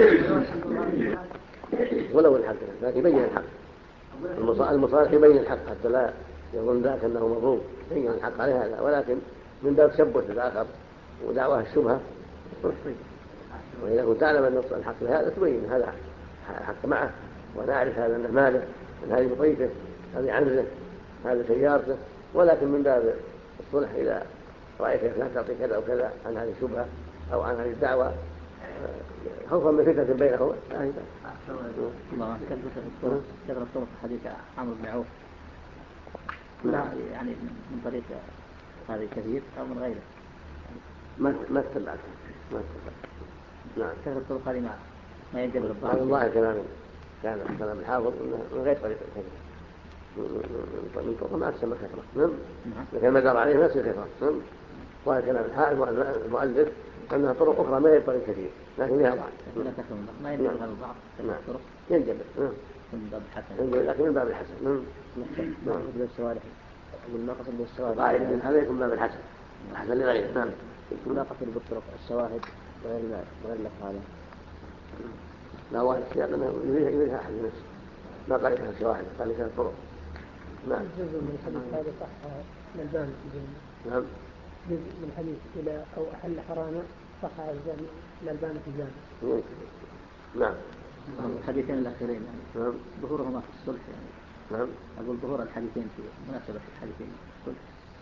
ولو الحق، لكن يبين الحق. المصالح يبين الحق حتى لا يظن ذاك أنه مظلوم، يبين الحق على هذا، ولكن من باب تشبث الآخر ودعوة الشبهة. وإذا كنت تعلم أن الحق بهذا تبين هذا حق معه، وأنا أعرف هذا أنه ماله، أن هذه بطيته، هذه عنزه، هذه سيارته، ولكن من باب الصلح إذا رأيت لا تعطي كذا وكذا عن هذه الشبهة أو عن هذه الدعوة خوفا من فتنة بينهما لا هي الله كثرة طرق حديث عمرو بن عوف يعني من طريق هذا كثير أو من غيره؟ ما اتبعت نعم. كثرة الطرق هذه ما يجب الضعف. الله كلام الحافظ من غير طريق كثير من طرق ما تسمى كثرة. لكن ما دار عليه ما تصير كثرة. وهذا كلام الحافظ المؤلف أنها طرق أخرى ما هي طريق كثير لكن لها ضعف. ما يجب هذا الضعف. نعم. ينجب من باب الحسن. لكن من باب الحسن. ما قصد بالسوارح. ما قصد بالسوارح. هذا يكون باب الحسن. الحسن لغيره. نعم. ما قصد بالطرق الشواهد غير لك هذا. لا واحد السياق أنه يريدها أحد نفسه ما قال لك الشواهد قال لك الطرق. نعم. جزء من الحديث هذا صح الألباني. نعم. جزء من الحديث إلى أو أحل حراما صح الألباني في الجامع. نعم. الحديثين الأخيرين يعني. نعم. ظهورهما في الصلح يعني. نعم. أقول ظهور الحديثين في مناسبة الحديثين في الصلح.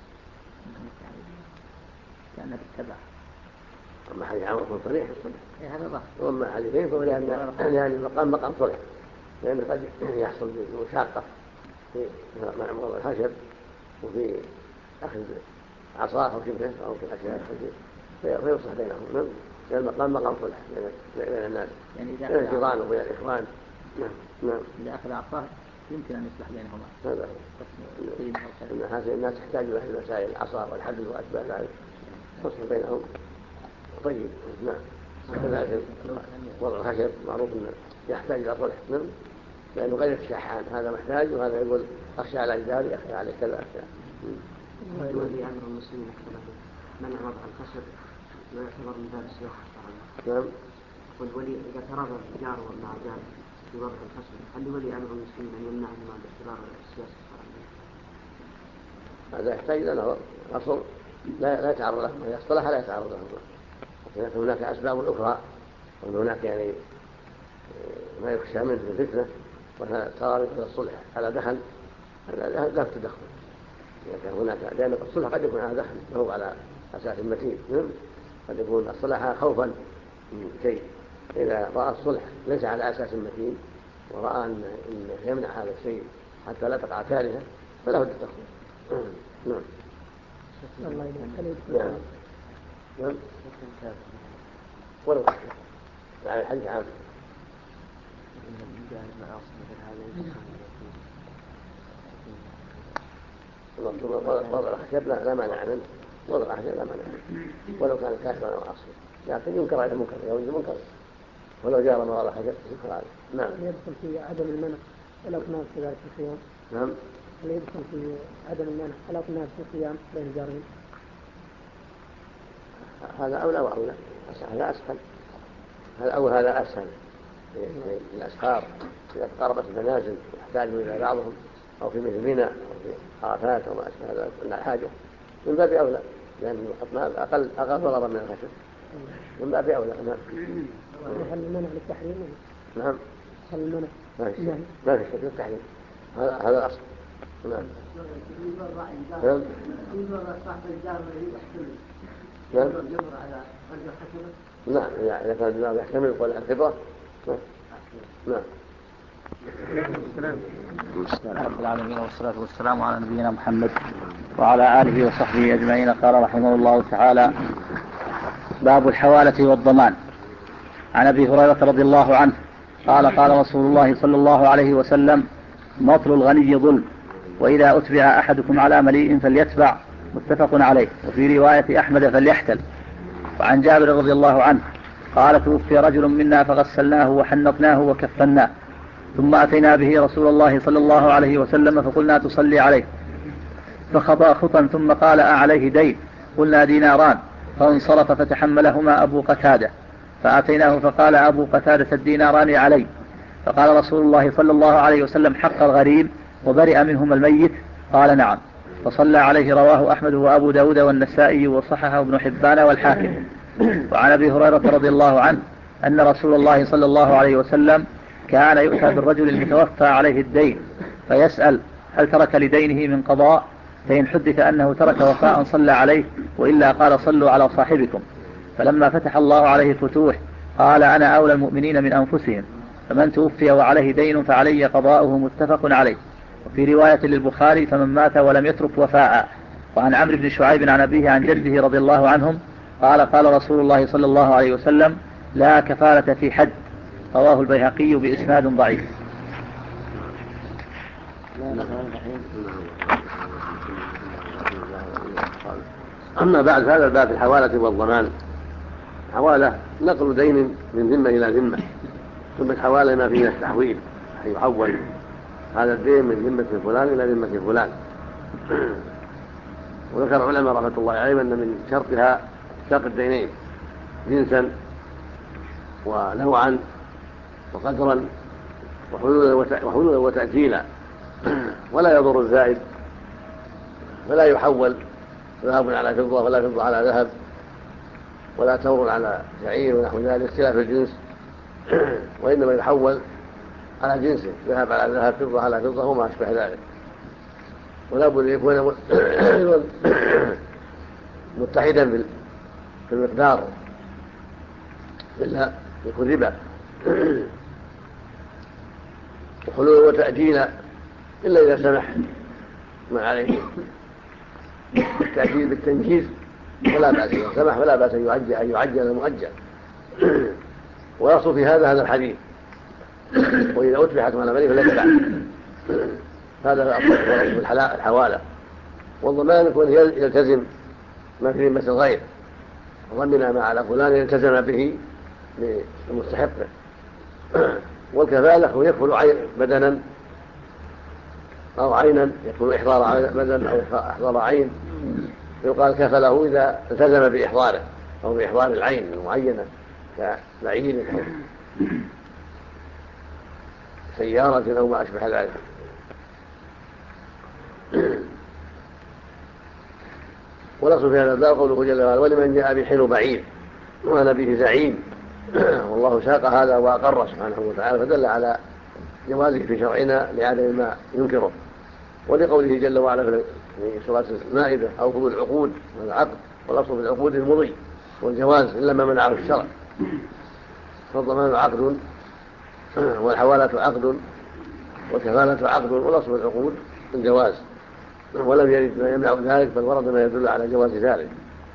كأنها تتبع. أما حديث عمرو صريح في الصلح. هذا ضعف. وأما حديثين فهو يعني مقام صلح لأنه قد يحصل بمشاقة في معمر الخشب وفي أخذ عصاه أو شبهه أو في أشياء فيصلح بينهم. لأن المقام مقام صلح بين الناس يعني بين الجيران وبين الإخوان. نعم. إذا أخذ عصاه يمكن أن يصلح بينهما. هذا إن هذه الناس تحتاج إلى هذه المسائل العصا والحبل وأشباه ذلك تصلح بينهم طيب. نعم. وكذلك وضع الخشب معروف أنه يحتاج إلى صلح. لأنه غير الشحان هذا محتاج وهذا يقول أخشى على جداري أخشى على كذا أخشى. ولي أمر المسلمين منع وضع الخشب ما يعتبر من باب السياحة. نعم. والولي إذا تراضى الجار مع جار في وضع الخشب هل لولي أمر المسلمين أن يمنعهما باعتبار السياسة الشرعية؟ هذا يحتاج إلى نظر. الأصل لا يتعرض له إذا اصطلح لا يتعرض له. لكن هناك أسباب أخرى وأن هناك يعني ما يخشى منه الفتنة وأنها ترى مثل الصلح على دخل لا تدخل. يعني هناك لأن الصلح قد يكون على دخل وهو على أساس متين. قد يكون الصلح خوفا من شيء. إذا رأى الصلح ليس على أساس متين ورأى أن يمنع هذا الشيء حتى لا تقع كارثة فله التدخل. نعم. الله يبارك. نعم. ولو على الحديث عام. وضع الخشب لا مانع منه. وضع الخشب لا مانع منه ولو كان كافرا أو عاصيا لكن ينكر عليه المنكر يوجد منكر ولو جار ما وضع الخشب ينكر عليه. نعم. يدخل في عدم المنع الأطناب في ذلك الصيام. نعم. يدخل في عدم المنع الأطناب في الصيام بين جارين. هذا أولى وأولى. هذا أسهل. هذا أسهل في الأسفار إذا تقاربت المنازل يحتاجوا إلى بعضهم أو في مثل منى أو في عرفات أو ما أشبه هذا من الحاجة من باب أولى لأن الأطناب أقل ضررا من الخشب من باب أولى. نعم. هل المنع للتحريم؟ نعم. هل المنع؟ ما في شك للتحريم. هذا الأصل. نعم. نعم. نعم. إذا كان الجواب يحتمل قول الخبرة. نعم. رب العالمين والصلاة والسلام على نبينا محمد وعلى آله وصحبه أجمعين. قال رحمه الله تعالى: باب الحوالة والضمان. عن أبي هريرة رضي الله عنه قال: قال رسول الله صلى الله عليه وسلم: مطل الغني ظلم، وإذا أتبع أحدكم على مليء فليتبع. متفق عليه. وفي رواية أحمد: فليحتل. وعن جابر رضي الله عنه قال: توفي رجل منا فغسلناه وحنطناه وكفناه، ثم أتينا به رسول الله صلى الله عليه وسلم فقلنا: تصلي عليه؟ فخطأ خطا ثم قال: أعليه دين؟ قلنا: ديناران. فانصرف فتحملهما أبو قتادة. فأتيناه فقال أبو قتادة: الديناران علي. فقال رسول الله صلى الله عليه وسلم: حق الغريب وبرئ منهما الميت؟ قال: نعم. فصلى عليه. رواه أحمد وأبو داود والنسائي وصححه ابن حبان والحاكم. وعن أبي هريرة رضي الله عنه أن رسول الله صلى الله عليه وسلم كان يؤتى بالرجل المتوفى عليه الدين فيسأل: هل ترك لدينه من قضاء؟ فإن حدث أنه ترك وفاء صلى عليه، وإلا قال: صلوا على صاحبكم. فلما فتح الله عليه الفتوح قال: أنا أولى المؤمنين من أنفسهم، فمن توفي وعليه دين فعلي قضاؤه. متفق عليه. وفي رواية للبخاري: فمن مات ولم يترك وفاء. وعن عمرو بن شعيب عن أبيه عن جده رضي الله عنهم قال قال رسول الله صلى الله عليه وسلم لا كفالة في حد. رواه البيهقي بإسناد ضعيف. أما بعد هذا الباب الحوالة والضمان. حوالة نقل دين من ذمة إلى ذمة، ثم الحوالة ما فيه التحويل يحول هذا الدين من ذمة فلان إلى ذمة فلان. وذكر العلماء رحمة الله عليهم أن من شرطها اشتقاق الدينين جنسا ونوعا وقدرا وحلولا وتأجيلا، ولا يضر الزائد، فلا يحول ذهب على فضة ولا فضة على ذهب ولا تمر على شعير ونحو ذلك اختلاف الجنس، وإنما يحول على جنسه، ذهب على ذهب، فضة على فضة وما أشبه ذلك. ولا بد يكون متحدا في المقدار إلا يكون ربا، وحلول وتأجيلا إلا إذا سمح ما عليه التأجيل بالتنجيز فلا بأس، إذا سمح فلا بأس أن يعجل المؤجل. ويصل في هذا الحديث وإذا أتبعت على ملك فلا يتبع. هذا أصل الحوالة. والضمان يكون يلتزم ما في ذمة الغير، ضمن ما على فلان يلتزم به لمستحقه. والكفالة هو يكفل بدنا أو عينا، يكون إحضار بدن أو إحضار عين، يقال كفله إذا التزم بإحضاره أو بإحضار العين المعينة كبعير أو سيارة أو ما أشبه ذلك. ونصف في هذا الباب قوله جل وعلا ولمن جاء بحل بعير وأنا به زعيم. والله ساق هذا وأقر سبحانه وتعالى، فدل على جوازه في شرعنا لعدم ما ينكره. ولقوله جل وعلا في سورة المائدة أوفوا العقود والعقد، والأصل في العقود المضي والجواز إلا ما منعه الشرع. فالضمان عقد والحوالة عقد والكفالة عقد، والأصل في العقود الجواز، ولم يرد ما يمنع ذلك بل ورد ما يدل على جواز ذلك.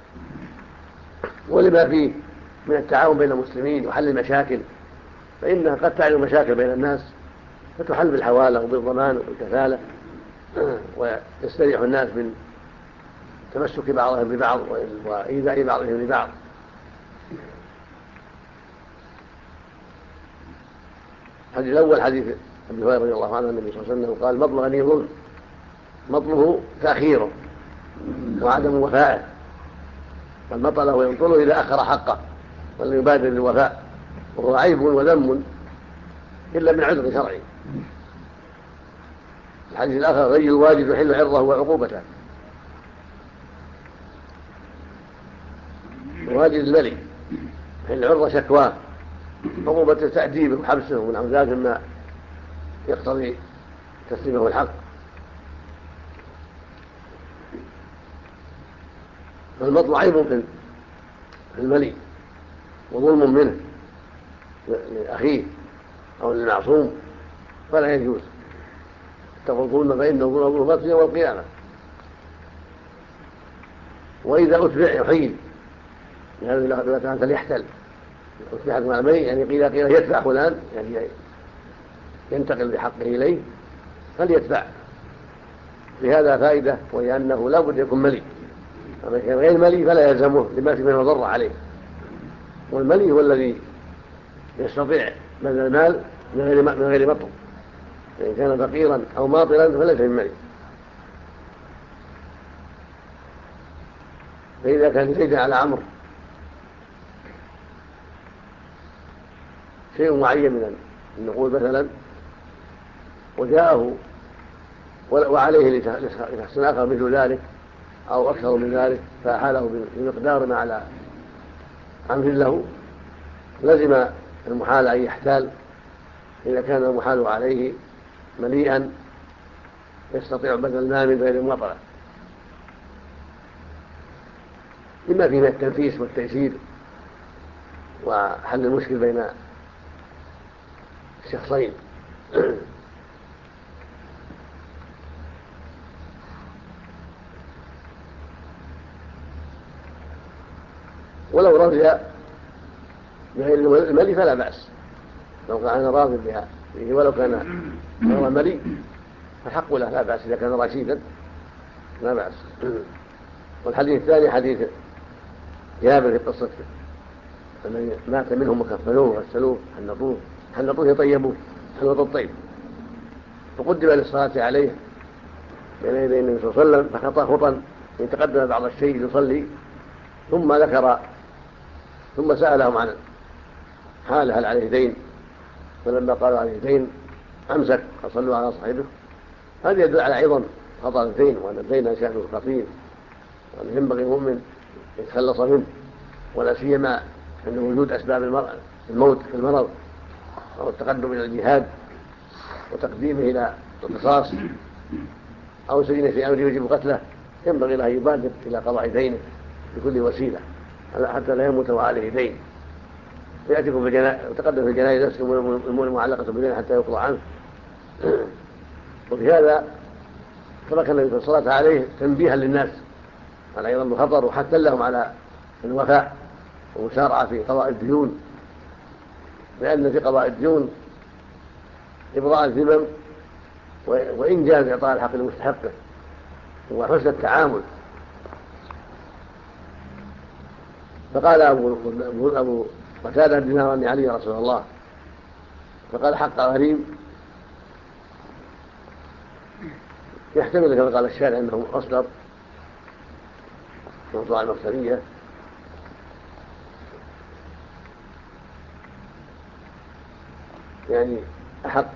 ولما فيه من التعاون بين المسلمين وحل المشاكل، فإنها قد تعلو مشاكل بين الناس فتحل بالحوالة وبالضمان وبالكفالة، ويستريح الناس من تمسك بعضهم ببعض وإيذاء بعضهم لبعض. الحديث الأول حديث أبي هريرة رضي الله عنه النبي صلى الله عليه وسلم قال مطل غني ظلم، مطله تأخيره وعدم وفائه، فالمطل هو ينطله إذا أخر حقه ولم يبادر للوفاء، وهو عيب وذم إلا من عذر شرعي. الحديث الآخر غي الواجد يحل عرضه وعقوبته، الواجد الملك يحل عرضه شكواه، عقوبته تأديبه وحبسه ونحو ذلك مما يقتضي تسليمه الحق. فالمطل عيب في الملك وظلم منه لأخيه أو للمعصوم، فلا يجوز. تقولون فإنه ظلمات يوم القيامة. وإذا أتبع يحيل لهذا الوقت فليحتل، أتبعت مع الملك يعني قيل يدفع فلان يعني ينتقل بحقه إليه فليدفع. في هذا فائدة، وهي أنه لا بد يكون ملك، أما كان غير ملي فلا يلزمه لما في منه ضر عليه. والملي هو الذي يستطيع بذل المال من غير مطل، فإن كان فقيرا أو ماطلا فليس من ملي. فإذا كان زيد على عمرو شيء معين من النقود مثلا وجاءه وعليه لشخص آخر مثل ذلك أو أكثر من ذلك فأحاله بمقدار ما على عمر له، لزم المحال أن يحتال إذا كان المحال عليه مليئا يستطيع بذل المال من غير مطلع، لما فيه من التنفيس والتيسير وحل المشكل بين الشخصين. ولو رضي بغير الملي فلا بأس، لو كان راضي بها ولو كان غير ملي فحق له لا بأس، إذا كان رشيدا لا بأس. والحديث الثاني حديث جابر في قصة الذي مات منهم وكفنوه وغسلوه حنطوه يطيبوه حنوط الطيب، فقدم للصلاة عليه بين يدي النبي صلى الله عليه وسلم، فخطى خطا يتقدم بعض الشيء يصلي، ثم سألهم عن حاله هل عليه دين، فلما قالوا عليه دين أمسك فصلوا على صاحبه. هذا يدل على عظم خطر الدين، وأن الدين شأنه خطير، وأن ينبغي المؤمن يتخلص منه، ولا سيما عند وجود أسباب الموت في المرض أو التقدم إلى الجهاد وتقديمه إلى القصاص أو سجن في أمر يجب قتله، ينبغي له أن يبادر إلى قضاء دينه بكل وسيلة حتى لا يموت وعليه دين، ويأتيكم وتقدم في الجنائز نفسه الأمور المعلقة بالدين حتى يقضى عنه. وفي هذا ترك النبي صلى الله عليه وسلم عليه تنبيها للناس على عظم الخطر، وحثا لهم على الوفاء ومسارعة في قضاء الديون، لأن في قضاء الديون إبراء الذمم وإنجاز إعطاء الحق لمستحقه وحسن التعامل. فقال أبو قتادة دينار علي يا رسول الله، فقال حق غريم، يحتمل كما قال الشارع أنه أصدر موضوع المقترية، يعني حق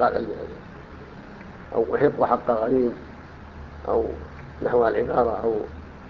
أو أحق حق غريم أو نحو العبارة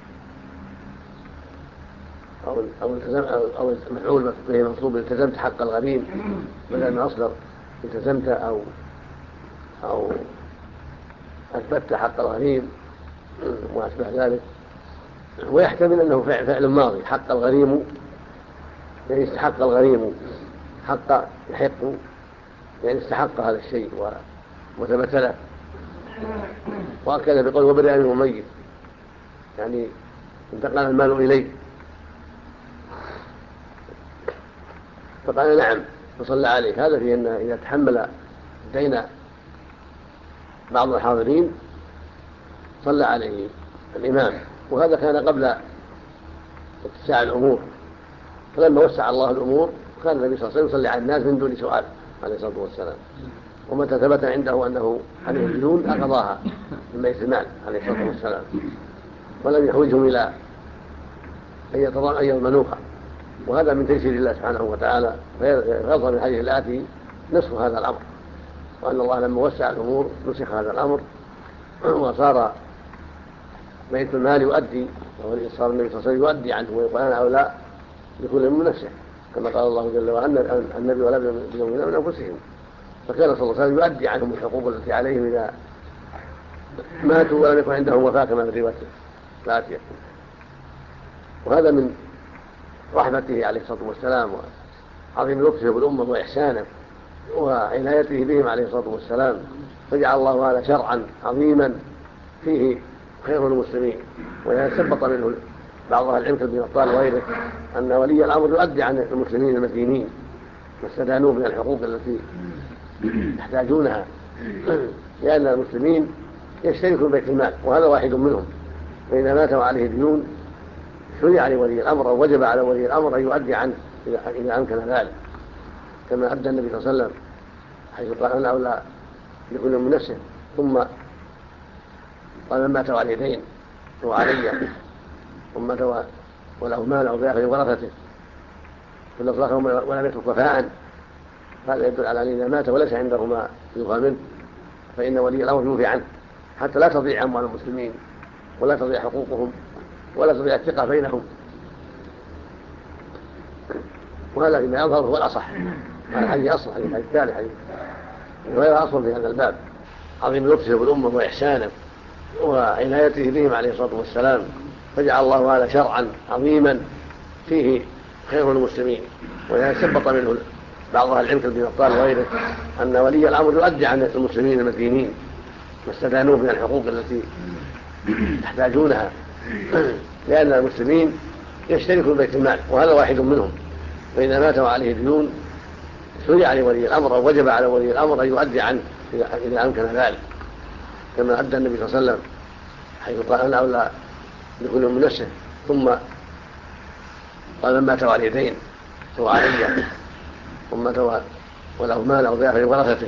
أو المفعول به منصوب التزمت حق الغريم بدل ما أصدر التزمت أو أثبت حق الغريم وأشبه ذلك. ويحتمل أنه فعل ماضي، حق الغريم يعني استحق الغريم، حق يحق يعني استحق هذا الشيء وثبت له. وأكد بقول وبرئ منه ميت، يعني انتقل المال إليه، فقال نعم فصلى عليه. هذا في أنه إذا تحمل دين بعض الحاضرين صلى عليه الإمام، وهذا كان قبل اتساع الأمور، فلما وسع الله الأمور كان النبي صلى الله عليه وسلم يصلي على الناس من دون سؤال عليه الصلاة والسلام، ومتى ثبت عنده أنه عليه ديون أقضاها من بيت المال عليه الصلاة والسلام، ولم يحوجهم إلى أن يضمنوها. وهذا من تيسير الله سبحانه وتعالى، فيظهر من الحديث الآتي نصف هذا الأمر، وأن الله لما وسع الأمور نسخ هذا الأمر، وصار بيت المال يؤدي، صار النبي صلى الله عليه وسلم يؤدي عنه ويقول أنا أولى لكل من نفسه، كما قال الله جل وعلا النبي ولا بالمؤمنين من أنفسهم، فكان صلى الله عليه وسلم يؤدي عنهم الحقوق التي عليهم إذا ماتوا ولم يكن عندهم وفاة كما في الرواية الآتية. وهذا من رحمته عليه الصلاة والسلام وعظيم لطفه بالأمة وإحسانه وعنايته بهم عليه الصلاة والسلام، فجعل الله هذا شرعا عظيما فيه خير المسلمين. ويتثبط منه بعض أهل العلم كابن بطال وغيره أن ولي الأمر يؤدي عن المسلمين المدينين ما استدانوه من الحقوق التي يحتاجونها، لأن المسلمين يشتركون بيت المال وهذا واحد منهم، فإذا مات وعليه ديون شرع لولي الأمر أو وجب على ولي الأمر أن يؤدي عنه إذا أمكن ذلك، كما أدى النبي صلى الله عليه وسلم حيث قال أنا أولى لكل من نفسه، ثم قال من مات وعليه دين وعلي ثم مات وله مال أو بآخر ورثته ولم يترك وفاء، هذا يدل على أن إذا مات وليس عنده ما يوفى منه فإن ولي الأمر يوفي عنه، حتى لا تضيع أموال المسلمين ولا تضيع حقوقهم ولا تضيع الثقة بينهم. وهذا فيما يظهر هو الأصح، هذا الحديث أصح، الحديث الثالث حديث وغير أصل في هذا الباب، عظيم لطفه بالأمة وإحسانه وعنايته بهم عليه الصلاة والسلام، فجعل الله هذا شرعا عظيما فيه خير المسلمين. ويتثبط منه بعض أهل العلم كابن بطال وغيره أن ولي الأمر يؤدي عن المسلمين المدينين ما استدانوه من الحقوق التي يحتاجونها، لأن المسلمين يشترك في بيت المال، وهذا واحد منهم. فإذا مات وعليه ديون شرع لولي الأمر أو وجب على ولي الأمر أن يؤدي عنه إذا أمكن ذلك، كما أدى النبي صلى الله عليه وسلم حيث قال أنا أولى بكل من نفسه، ثم قال من مات وعليه دين سواء علي ثم وله مال أو ضيافة لورثته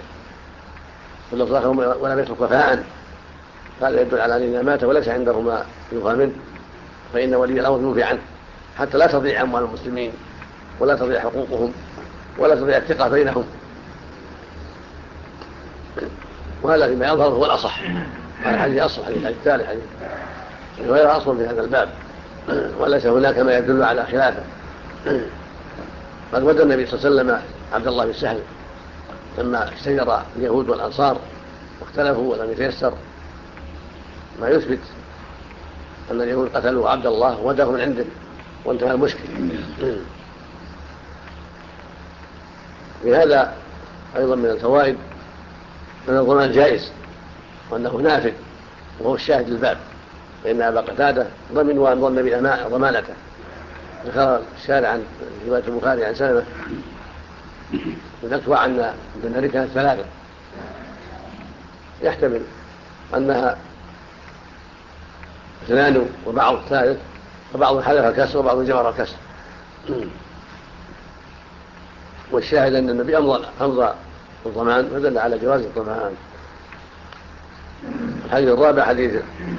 ولم يترك وفاء، هذا يدل على أن إذا مات وليس عنده ما يوفى منه فإن ولي الأمر يوفي عنه حتى لا تضيع أموال المسلمين ولا تضيع حقوقهم ولا تضيع الثقة بينهم. وهذا فيما يظهر هو الأصح. هذا الحديث أصح، الحديث الثالث حديث غير أصل في هذا الباب، وليس هناك ما يدل على خلافه. قد ودى النبي صلى الله عليه وسلم عبد الله بن سهل لما اشتجر اليهود والأنصار واختلفوا ولم يتيسر ما يثبت أن اليهود قتلوا عبد الله وداه من عنده وانتهى المشكل. بهذا أيضا من الفوائد أن الضمان جائز وأنه نافذ وهو الشاهد للباب، فإن أبا قتادة ضمن وأن ظن ضمانته. ذكر الشارع عن رواية البخاري عن سلمة ذكر أن النار كانت ثلاثة، يحتمل أنها اثنان وبعض ثالث، وبعض حلف الكسر وبعض جمر الكسر. والشاهد أن النبي أمضى الضمان فدل على جواز الضمان. الحديث الرابع حديث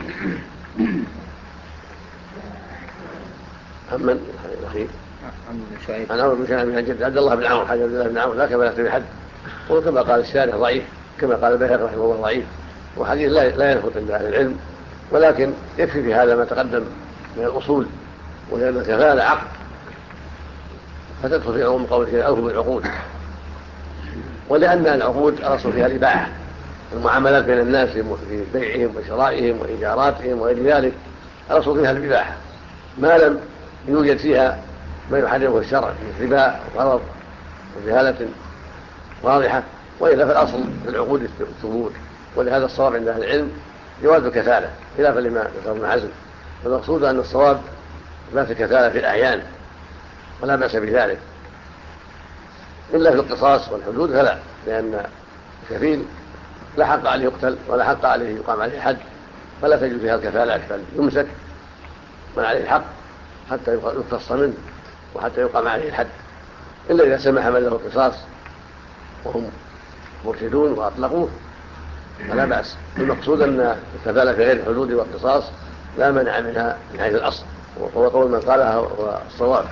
عمن الأخير عن عمرو بن شعيب عن جد عبد الله بن عمرو، حديث عبد الله بن عمرو لا كما يحتمل حد، وكما قال الشارح ضعيف كما قال البيهقي رحمه الله ضعيف، وحديث لا ينفط عند أهل العلم، ولكن يكفي في هذا ما تقدم من الأصول، ولأن الكفالة عقد فتدخل في عموم قوله أوفوا بالعقود، ولأن العقود الأصل فيها الإباحة، المعاملات بين الناس في بيعهم وشرائهم وإيجاراتهم وغير ذلك الأصل فيها الإباحة ما لم يوجد فيها ما يحرمه الشرع من ربا وغرض وجهالة واضحة، وإلا فالأصل في العقود الثبوت. ولهذا الصواب عند أهل العلم جواز الكفالة خلافا لما ذكر ابن حزم، فالمقصود أن الصواب لا في الكفالة في الأعيان ولا بأس بذلك، إلا في القصاص والحدود فلا، لأن الكفيل لا حق عليه يقتل ولا حق عليه يقام عليه حد، فلا تجوز فيها الكفالات، بل يمسك من عليه الحق حتى يقتص منه وحتى يقام عليه الحد، إلا إذا سمح من له القصاص وهم مرشدون وأطلقوه فلا بأس. المقصود أن الكفالة في غير الحدود والقصاص لا منع منها من حيث الأصل، وهو قول من قالها هو الصواب.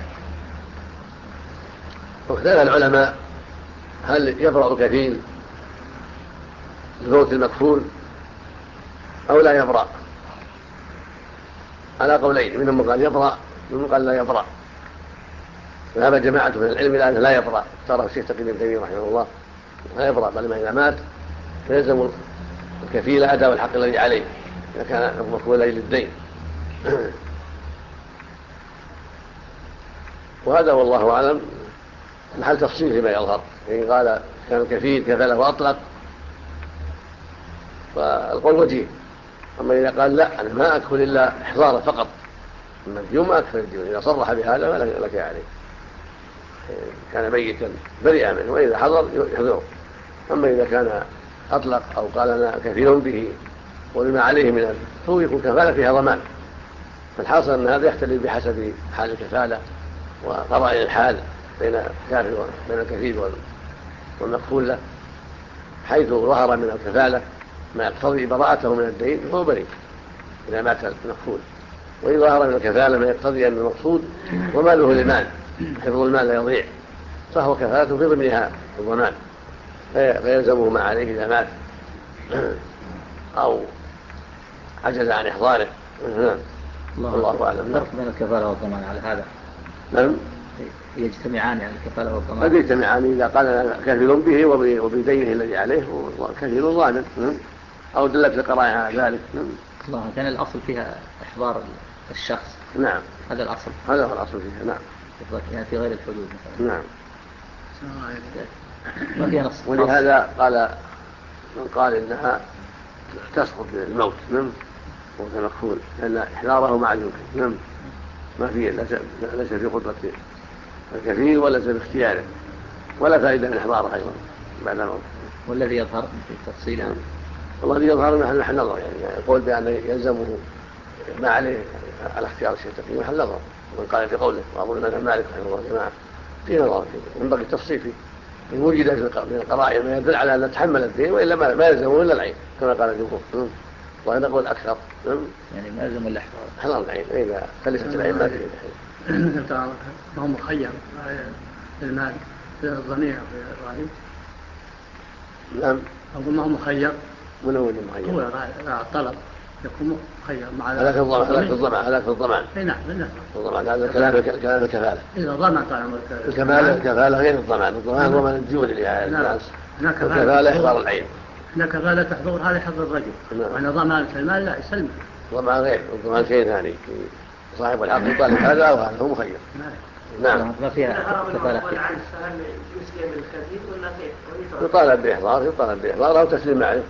واختلف العلماء هل يبرأ الكفيل بموت المكفول أو لا يبرأ، على قولين، منهم قال يبرأ ومنهم قال لا يبرأ. ذهب جماعة من العلم إلى أنه لا يبرأ، اختاره الشيخ تقي بن تيمية رحمه الله لا يبرأ، بل ما إذا مات فيلزم الكفيل أداء الحق الذي عليه إذا كان مكفولا للدين. وهذا والله أعلم محل تفصيل فيما يظهر، إن قال كان الكفيل كفله وأطلق فالقول وجيه، أما إذا قال لا أنا ما أكفل إلا إحضاره فقط أما الديون ما أكفل الديون، إذا صرح بهذا ما لك عليه، كان ميتا بريئا منه، وإذا حضر يحضره. أما إذا كان أطلق أو قال أنا كفيل به ولما عليه من فهو يكون كفالة فيها ضمان. فالحاصل أن هذا يختلف بحسب حال الكفالة وقرائن الحال بين الكفيل والمكفول له، حيث ظهر من الكفالة ما يقتضي براءته من الدين فهو بريء إذا مات المكفول، وإن ظهر من الكفالة ما يقتضي أن المقصود وماله للمال حفظ المال لا يضيع فهو كفالة في ضمنها الضمان، فيلزمه ما عليه إذا مات أو عجز عن إحضاره. الله أعلم. الفرق بين الكفالة والضمان على هذا؟ نعم، يجتمعان يعني الكفالة والضمان؟ قد يجتمعان إذا قال أنا كفيل به وبدينه الذي عليه كفيل ضامن، أو دلت القرائن على ذلك. الله، كان الأصل فيها إحضار الشخص. نعم، هذا الأصل، هذا هو الأصل فيها. نعم، يعني في غير الحدود مثلا. نعم. ما فيها نص. ولهذا قال من قال إنها تسقط بالموت وهو مكفول لأن إحضاره مع اليمكن. ما فيه ليس في قدرة الكفيل وليس في اختياره، ولا فائدة من إحضاره أيضا بعد الموت. والذي يظهر في تفصيلها والله الذي يظهر من محل نظر، يعني يقول بأن يلزمه ما عليه على اختيار الشيء التقييم محل نظر، من قال في قوله وأظن الإمام مالك رحمه الله جماعة في نظر ينبغي التفصيل فيه إن وجد من القرائن ما يدل على أن تحمل الدين، وإلا ما يلزمه إلا العين كما قال الجمهور، وأنا أقول أكثر يعني ما يلزم إلا حضر العين، إذا خلفت العين ما فيه ما هو مخير المال في الضمير في الغالب. نعم أقول ما هو مخير من هو المخير؟ هو الطلب يكون مخير مع هذاك الضمان. اي نعم الضمان هذا كلام الكفالة. إذا ضمن طبعا الكفالة غير الضمان ضمان الديون اللي الناس. الكفالة إحضار العين. هناك كفالة تحضر هذا حظ الرجل، وأنا ضمان المال لا يسلم. ضمان غير الضمان شيء ثاني، صاحب الحق يطالب هذا وهذا هو مخير. نعم. ما فيها كفالة. يطالب بإحضار أو تسليم عليه.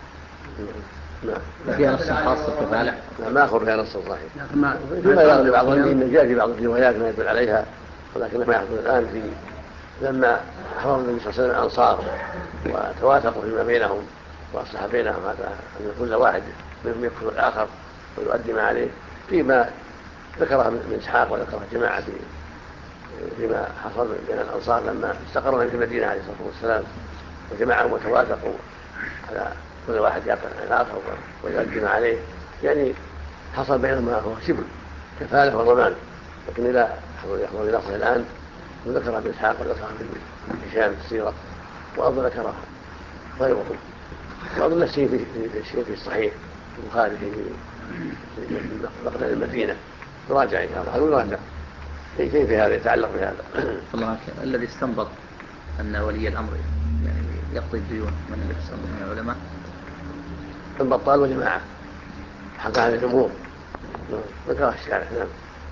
نعم. فيها نص خاص بالكفالة. ما أخذ فيها نص صحيح. فيما يغلب بعض الظن جاء في بعض الروايات ما يدل عليها، ولكن ما يحصل الآن في لما أحضر النبي صلى الله عليه وسلم الأنصار وتواثقوا فيما بينهم وأصلح بينهم هذا أن كل واحد منهم يكفر الآخر ويؤدي ما عليه، فيما ذكره من إسحاق وذكره جماعة فيما حصل بين الأنصار لما استقروا في المدينة عليه الصلاة والسلام وجماعهم وتواثقوا على كل واحد يقف عن الآخر ويؤدي ما عليه، يعني حصل بينهما هو شبه كفالة وضمان. لكن إذا يحضر لفظه الآن وذكر ابن إسحاق وذكر ابن هشام في السيرة وأظن ذكره غيره، وأظن نفسه في الصحيح البخاري في مقدم المدينة يراجع إن شاء الله يراجع كيف هذا يتعلق بهذا. الله الذي استنبط أن ولي الأمر يعني يقضي الديون من الذي استنبط من العلماء؟ البطال وجماعة حق هذا الجمهور ذكره الشارع. نعم.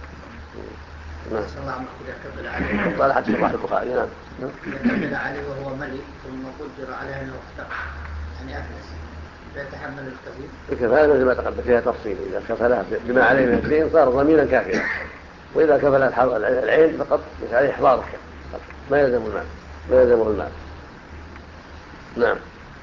قال حتى صلاح البخاري. نعم. يكمل عليه وهو ملك ثم قدر عليه انه اختار يعني افلس فيتحمل الكفيل. الكفاله مثل ما تقدم فيها تفصيل، اذا كفلها بما عليه من الدين صار ضمينا كافيا، واذا كفلها العين فقط مش عليه احضاره ما يلزمه المال. نعم.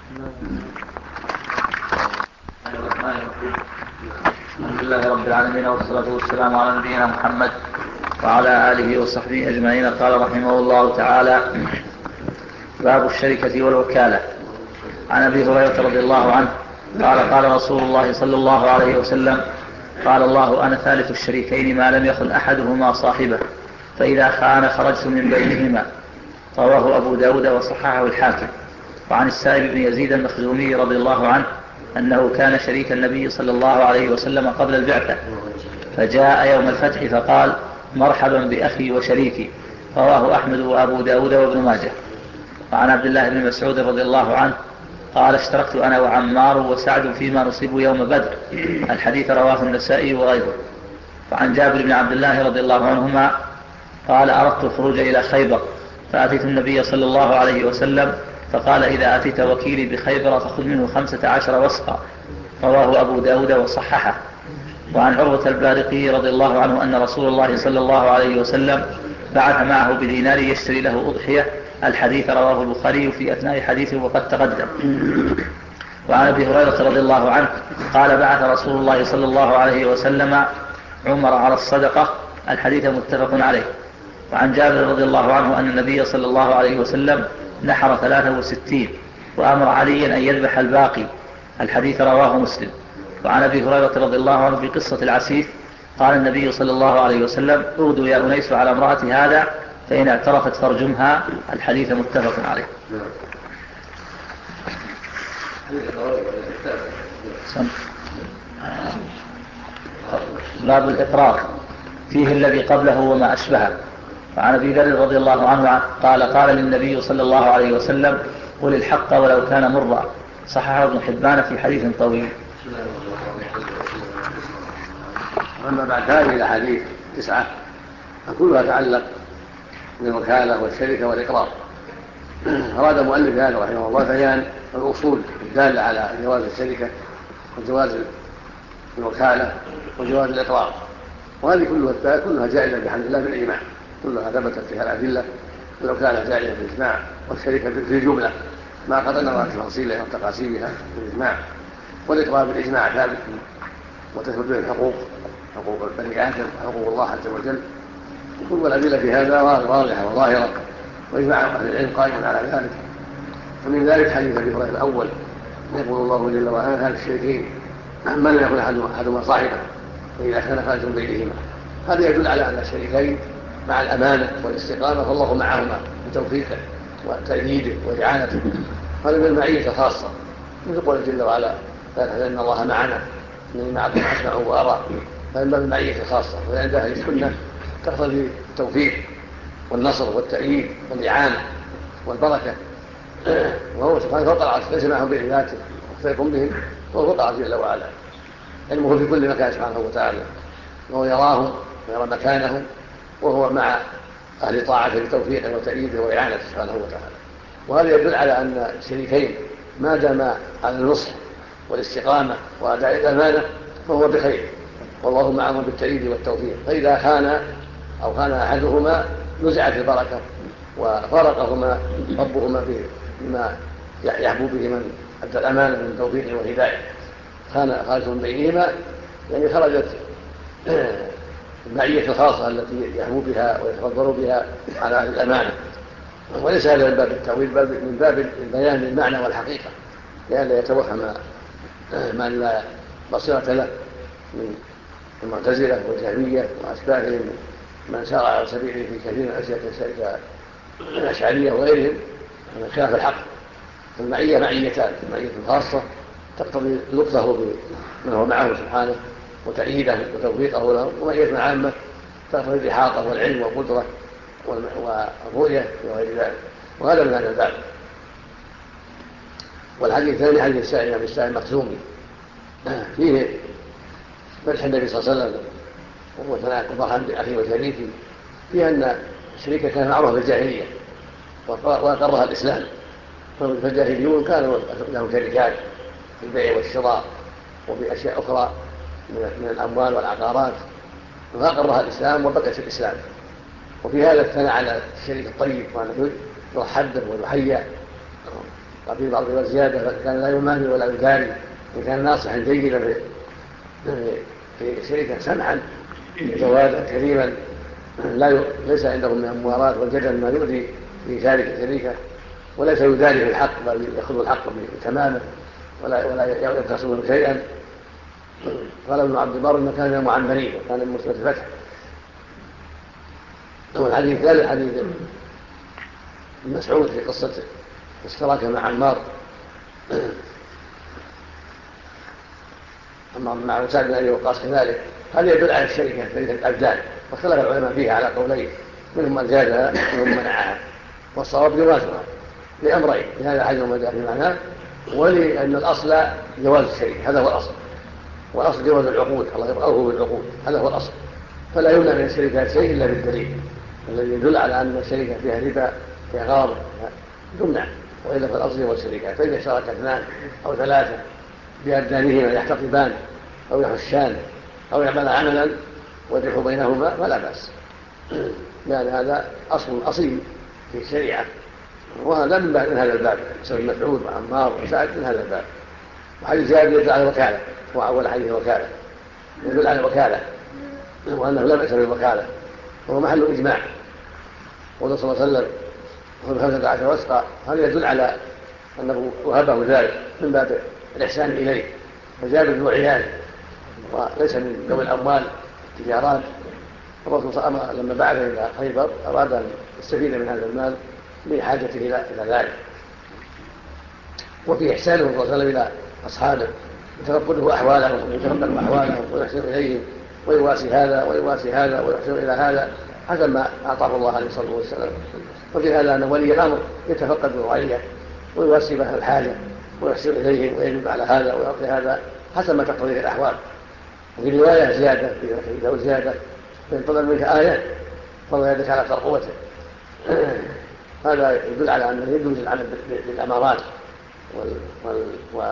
الحمد لله رب العالمين والصلاة والسلام على نبينا محمد وعلى آله وصحبه أجمعين. قال رحمه الله تعالى: باب الشركة والوكالة. عن أبي هريرة رضي الله عنه قال: قال رسول الله صلى الله عليه وسلم: قال الله: أنا ثالث الشريكين ما لم يخن أحدهما صاحبه، فإذا خان خرجت من بينهما. رواه أبو داود وصححه الحاكم. وعن السائب بن يزيد المخزومي رضي الله عنه أنه كان شريك النبي صلى الله عليه وسلم قبل البعثة، فجاء يوم الفتح فقال: مرحبا بأخي وشريكي. رواه أحمد وأبو داود وابن ماجه. وعن عبد الله بن مسعود رضي الله عنه قال: اشتركت أنا وعمار وسعد فيما نصيب يوم بدر. الحديث رواه النسائي وغيره. وعن جابر بن عبد الله رضي الله عنهما قال: أردت الخروج إلى خيبر فأتيت النبي صلى الله عليه وسلم فقال: إذا أتيت وكيلي بخيبر فخذ منه 15 وسقا. رواه أبو داود وصححه. وعن عروة البارقي رضي الله عنه أن رسول الله صلى الله عليه وسلم بعث معه بدينار يشتري له أضحية. الحديث رواه البخاري في أثناء حديثه وقد تقدم. وعن أبي هريرة رضي الله عنه قال: بعث رسول الله صلى الله عليه وسلم عمر على الصدقة. الحديث متفق عليه. وعن جابر رضي الله عنه أن النبي صلى الله عليه وسلم نحر 63 وأمر عليا أن يذبح الباقي. الحديث رواه مسلم. وعن أبي هريرة رضي الله عنه في قصة العسيف قال النبي صلى الله عليه وسلم: اغدوا يا أنيس على امرأة هذا فإن اعترفت فارجمها. الحديث متفق عليه. باب الإقرار فيه الذي قبله وما أشبهه. وعن أبي ذر رضي الله عنه قال: قال للنبي صلى الله عليه وسلم: قل الحق ولو كان مرا. صححه ابن حبان في حديث طويل. أما بعد هذه الأحاديث 9 فكلها تعلق بالوكالة والشركة والإقرار. أراد مؤلف هذا رحمه الله بيان الأصول الدالة على جواز الشركة وجواز الوكالة وجواز الإقرار، وهذه كلها جائزة بحمد الله بالإجماع، كلها ثبتت فيها الأدلة، ولو كانت جائزة بالإجماع والشركة في الجملة ما قد نرى تفاصيلها وتقاسيمها بالإجماع. والإقرار بالإجماع ثابت، وتثبت به الحقوق، حقوق بني آدم، حقوق الله عز وجل، كل الأدلة في هذا واضحة وظاهرة، وإجماع أهل العلم قائم على ذلك. ومن ذلك حديث أبي هريرة الأول يقول الله جل وعلا: هذا الشريكين من لم يكن أحدهما صاحبا فإذا كان خارج بينهما. هذا يدل على أن الشريكين مع الأمانة والاستقامة فالله معهما بتوفيقه وتأييده وإعانته. هذا من المعية الخاصة، مثل قوله جل وعلا: لا تحزن إن الله معنا إنني معكم أسمع وأرى. فإما بالمعية الخاصة، وعند أهل السنة تقتضي التوفيق والنصر والتأييد والإعانة والبركة. وهو سبحانه فوق العرش ليس معهم بذاته مختلف بهم، وهو فوق العرش جل وعلا، علمه في كل مكان سبحانه وتعالى، وهو يراهم ويرى مكانهم، وهو مع أهل طاعته بتوفيقه وتأييده وإعانته سبحانه وتعالى. وهذا يدل على أن الشريكين ما دام على النصح والاستقامة وأداء الأمانة فهو بخير، والله معهم بالتأييد والتوفيق. فإذا خان أحدهما نزعت البركة وفارقهما ربهما بما يحبو به من أدى الأمانة من توفيق وهداية. خرجت من بينهما يعني خرجت المعية الخاصة التي يحبو بها ويتفضل بها على أهل الأمانة. وليس هذا من باب التأويل، بل من باب البيان للمعنى والحقيقة، لئلا يتوهم من لا بصيرة له من المعتزلة والجهمية وأشباههم من سار على سبيله في كثير من أشياء الأشعرية وغيرهم من خلاف الحق. المعية معيتان: معية خاصة تقتضي لطفه بمن هو معه سبحانه وتأييده وتوفيقه له، ومعية عامة تقتضي الإحاطة والعلم والقدرة والرؤية وغير ذلك. وهذا من هذا الباب. والحديث الثاني حديث السائل عن السائل المخزومي فيه مدح النبي صلى الله عليه وسلم وهو ثناء وفرحا بأخيه وشريكه، فيه أن الشريك كان معروف بالجاهلية وأقرها الإسلام. فالجاهليون كانوا لهم شركات في البيع والشراء وفي أشياء أخرى من الأموال والعقارات، فأقرها الإسلام وبقت الإسلام. وفي هذا الثناء على الشريك الطيب وأنه يرحب به ويحيى. وفي بعض الزيادة كان لا يماني ولا يداري، وكان ناصحا جيدا في شريكا سمحا جوادا كريما، ليس عندهم من الموارات والجدل ما يؤذي في شارك شريكه، وليس يداري في الحق بل يأخذ الحق تماما ولا يبخس منه شيئا. قال ابن عبد البر إنه كان من المعنبرين وكان من مسلمة الفتح. والحديث الثالث حديث ابن مسعود في قصة اشتراك مع عمار مع سعد بن أبي وقاص كذلك. هذا يدل على الشركة الأبدان، واختلف العلماء فيها على قولين، منهم من زادها ومنهم منعها، والصواب جوازها لأمرين: لهذا حديث جاء في معناه، ولأن الأصل جواز الشركة، هذا هو الأصل، والأصل جواز العقود، الله يبقاه بالعقود، هذا هو الأصل. فلا يمنع من الشركات شيء إلا بالدليل الذي يدل على أن الشركة فيها ربا فيها غرض تمنع، وإلا فالأصل هو الشركات. فإذا اشترك اثنان أو ثلاثة بأبدانهما يحتطبان أو يحشان أو يعمل عملا ويدح بينهما فلا بأس، لأن هذا أصل أصيل في الشريعة. وهذا من هذا الباب، سيد مسعود وعمار وسعد من هذا الباب. وحديث زياد يدل على الوكالة، هو أول حديث الوكالة يدل على الوكالة وأنه لا بأس بالوكالة، وهو محل إجماع. قال صلى الله عليه وسلم: خذ 15 وسقا، هذا يدل على أنه وهبه ذلك من باب الإحسان إليه. فزاد ذو عيال وليس من ذوي الأموال التجارات. الرسول صلى الله عليه وسلم لما بعث إلى خيبر أراد أن يستفيد من هذا المال لحاجته إلى ذلك. وفي إحسانه صلى الله عليه وسلم إلى أصحابه، يتفقده أحوالهم ويتفقد أحوالهم ويحسن إليهم، ويواسي هذا ويواسي هذا ويحسن إلى هذا حسب ما أعطاه الله عليه الصلاة والسلام. وفي هذا أن ولي الأمر يتفقد الرعية ويواسي بها الحاجة ويحسن إليهم ويجب على هذا ويعطي هذا حسب ما تقتضيه الأحوال. وفي رواية زيادة في زيادة: فإن طلب منك آية فضل يدك على ترقوته. هذا يدل على أنه يجوز العمل بالأمارات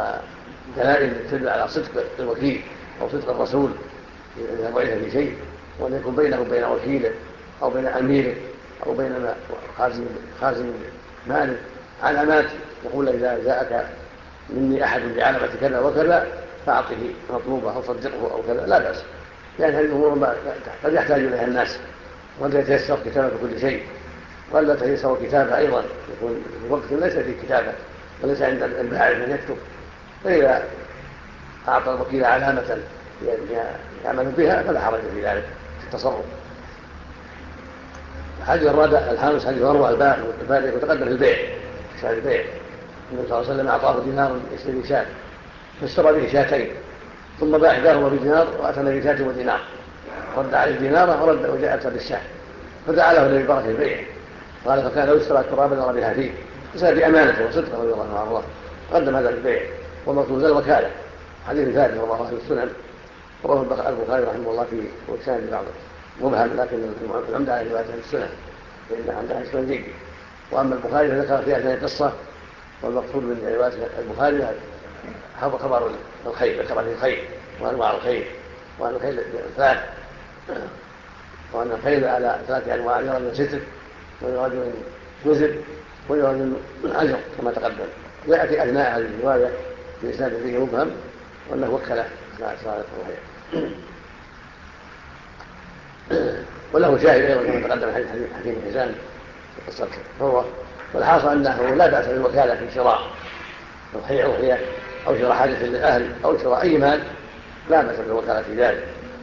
والدلائل تدل على صدق الوكيل أو صدق الرسول إذا بعث في شيء، وأن يكون بينه وبين وكيله أو بين أميره أو بين خازن ماله علامات، يقول إذا جاءك مني أحد بعلامة كذا وكذا فأعطه مطلوبه أو صدقه أو كذا، لا بأس، لأن هذه الأمور قد يحتاج إليها الناس، وقد يتيسر كتابة كل شيء، وقد لا تيسر كتابة أيضا، يكون وقت ليس فيه كتابة وليس عند الباعث من يكتب، فإذا أعطى الوكيل علامة يعمل بها فلا حرج في ذلك في التصرف. الحديث الرابع الخامس حديث عروة الباري وتقدم في البيع، شهر البيع النبي صلى الله عليه وسلم أعطاه دينار يشتري شاة فاشترى به شاتين ثم باع إحداهما بدينار وأتى بشاة ودينار، رد عليه ديناره ورد وجاءت بالشاة، فدعا له النبي بارك البيع، قال فكان لو اشترى ترابا لربح فيه، فسأل بأمانته وصدقه رضي الله عنه، قدم هذا البيع ومطلوب الوكالة. حديث ثالث رواه أهل السنن، رواه البخاري رحمه الله في وسائل بعض مبهم، لكن العمدة على رواية السنن لأن عندها اسم جيد. وأما البخاري فذكر فيها هذه القصة، والمقصود من رواية البخاري هو خبر الخير، ذكر فيه الخير وأنواع الخير، وأن الخير ثلاث، وأن الخير على 3 أنواع، يرى من ستر ويراد من وزر ويراد من أجر كما تقدم. ويأتي أثناء هذه الرواية بإسناد فيه مبهم وأنه وكله على صالح الخير. وله شاهد أيضا كما تقدم حديث حكيم حزام في قصة عروة. والحاصل أنه لا بأس بالوكالة في شراء أضحية أو شراء حاجة للأهل أو شراء أي مال، لا بأس بالوكالة في ذلك.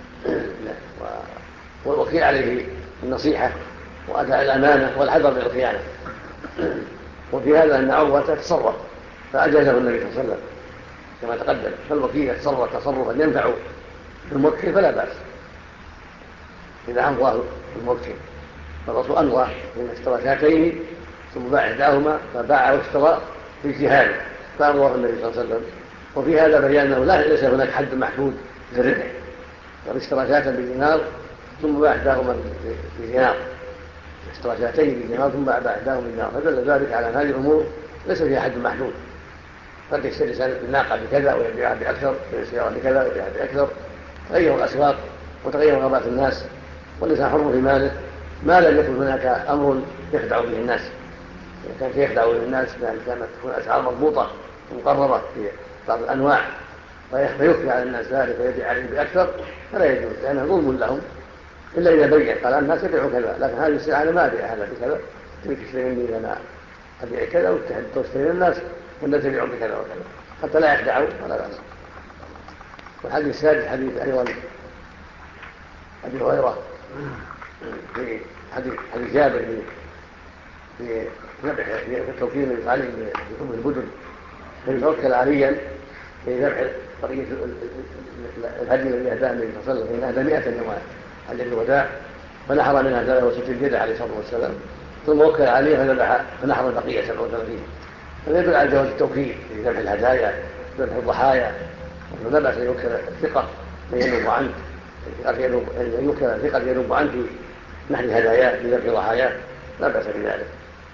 والوكيل عليه النصيحة وأداء الأمانة والحذر من الخيانة. وفي هذا أن عروة تصرف فأجازه النبي صلى الله عليه وسلم كما تقدم، فالوكيل يتصرف تصرفا ينفع الموكل فلا بأس إذا أنواه الموكل. فالرسول أنوى من اشترى شاتين ثم باع إحداهما فباع واشترى في اجتهاده فأنواه النبي صلى الله عليه وسلم. وفي هذا بيان أنه ليس هناك حد محدود للربح، فاشترى شاة بدينار ثم باع إحداهما بدينار، اشترى شاتين بدينار ثم باع إحداهما بدينار، فدل ذلك على أن هذه الأمور ليس فيها حد محدود، قد يشتري الناقة بكذا ويبيعها بأكثر، السيارة بكذا ويبيعها بأكثر، تغير الأسواق وتغير رغبات الناس، والإنسان حر في ماله ما لم يكن هناك أمر يخدع به الناس. إذا كان يخدع به الناس كانت تكون أسعار مضبوطة مقررة في بعض الأنواع فيخفي على الناس ذلك ويبيع عليهم بأكثر فلا يجوز، لأنه ظلم لهم، إلا إذا بين قال الناس يبيعوا كذا، لكن هذه السلعة أنا ما أبيع هذا بكذا، تبي تشتري مني أنا أبيع كذا وتشتري الناس والناس يبيعون بكذا وكذا حتى لا يخدعوا ولا بأس. والحديث السادس حديث أيضا أبي هريرة في حديث جابر في ذبح التوكيل علي بحكم البدن، فيتوكل عليا في ذبح طريقة الهدي الذي أهداه النبي صلى الله عليه وسلم، أهدى 100 يوم حجة الوداع فنحر منها 63 جدع عليه الصلاة والسلام، ثم وكل عليه فذبح فنحر البقية 37. هذا يدل على جواز التوكيل في ذبح الهدايا ذبح الضحايا، ولا بأس أن يوكل الثقة من ينوب عنه، أن يوكل الثقة ينوب عنه في نحر هداياه في ذبح ضحاياه، لا بأس بذلك.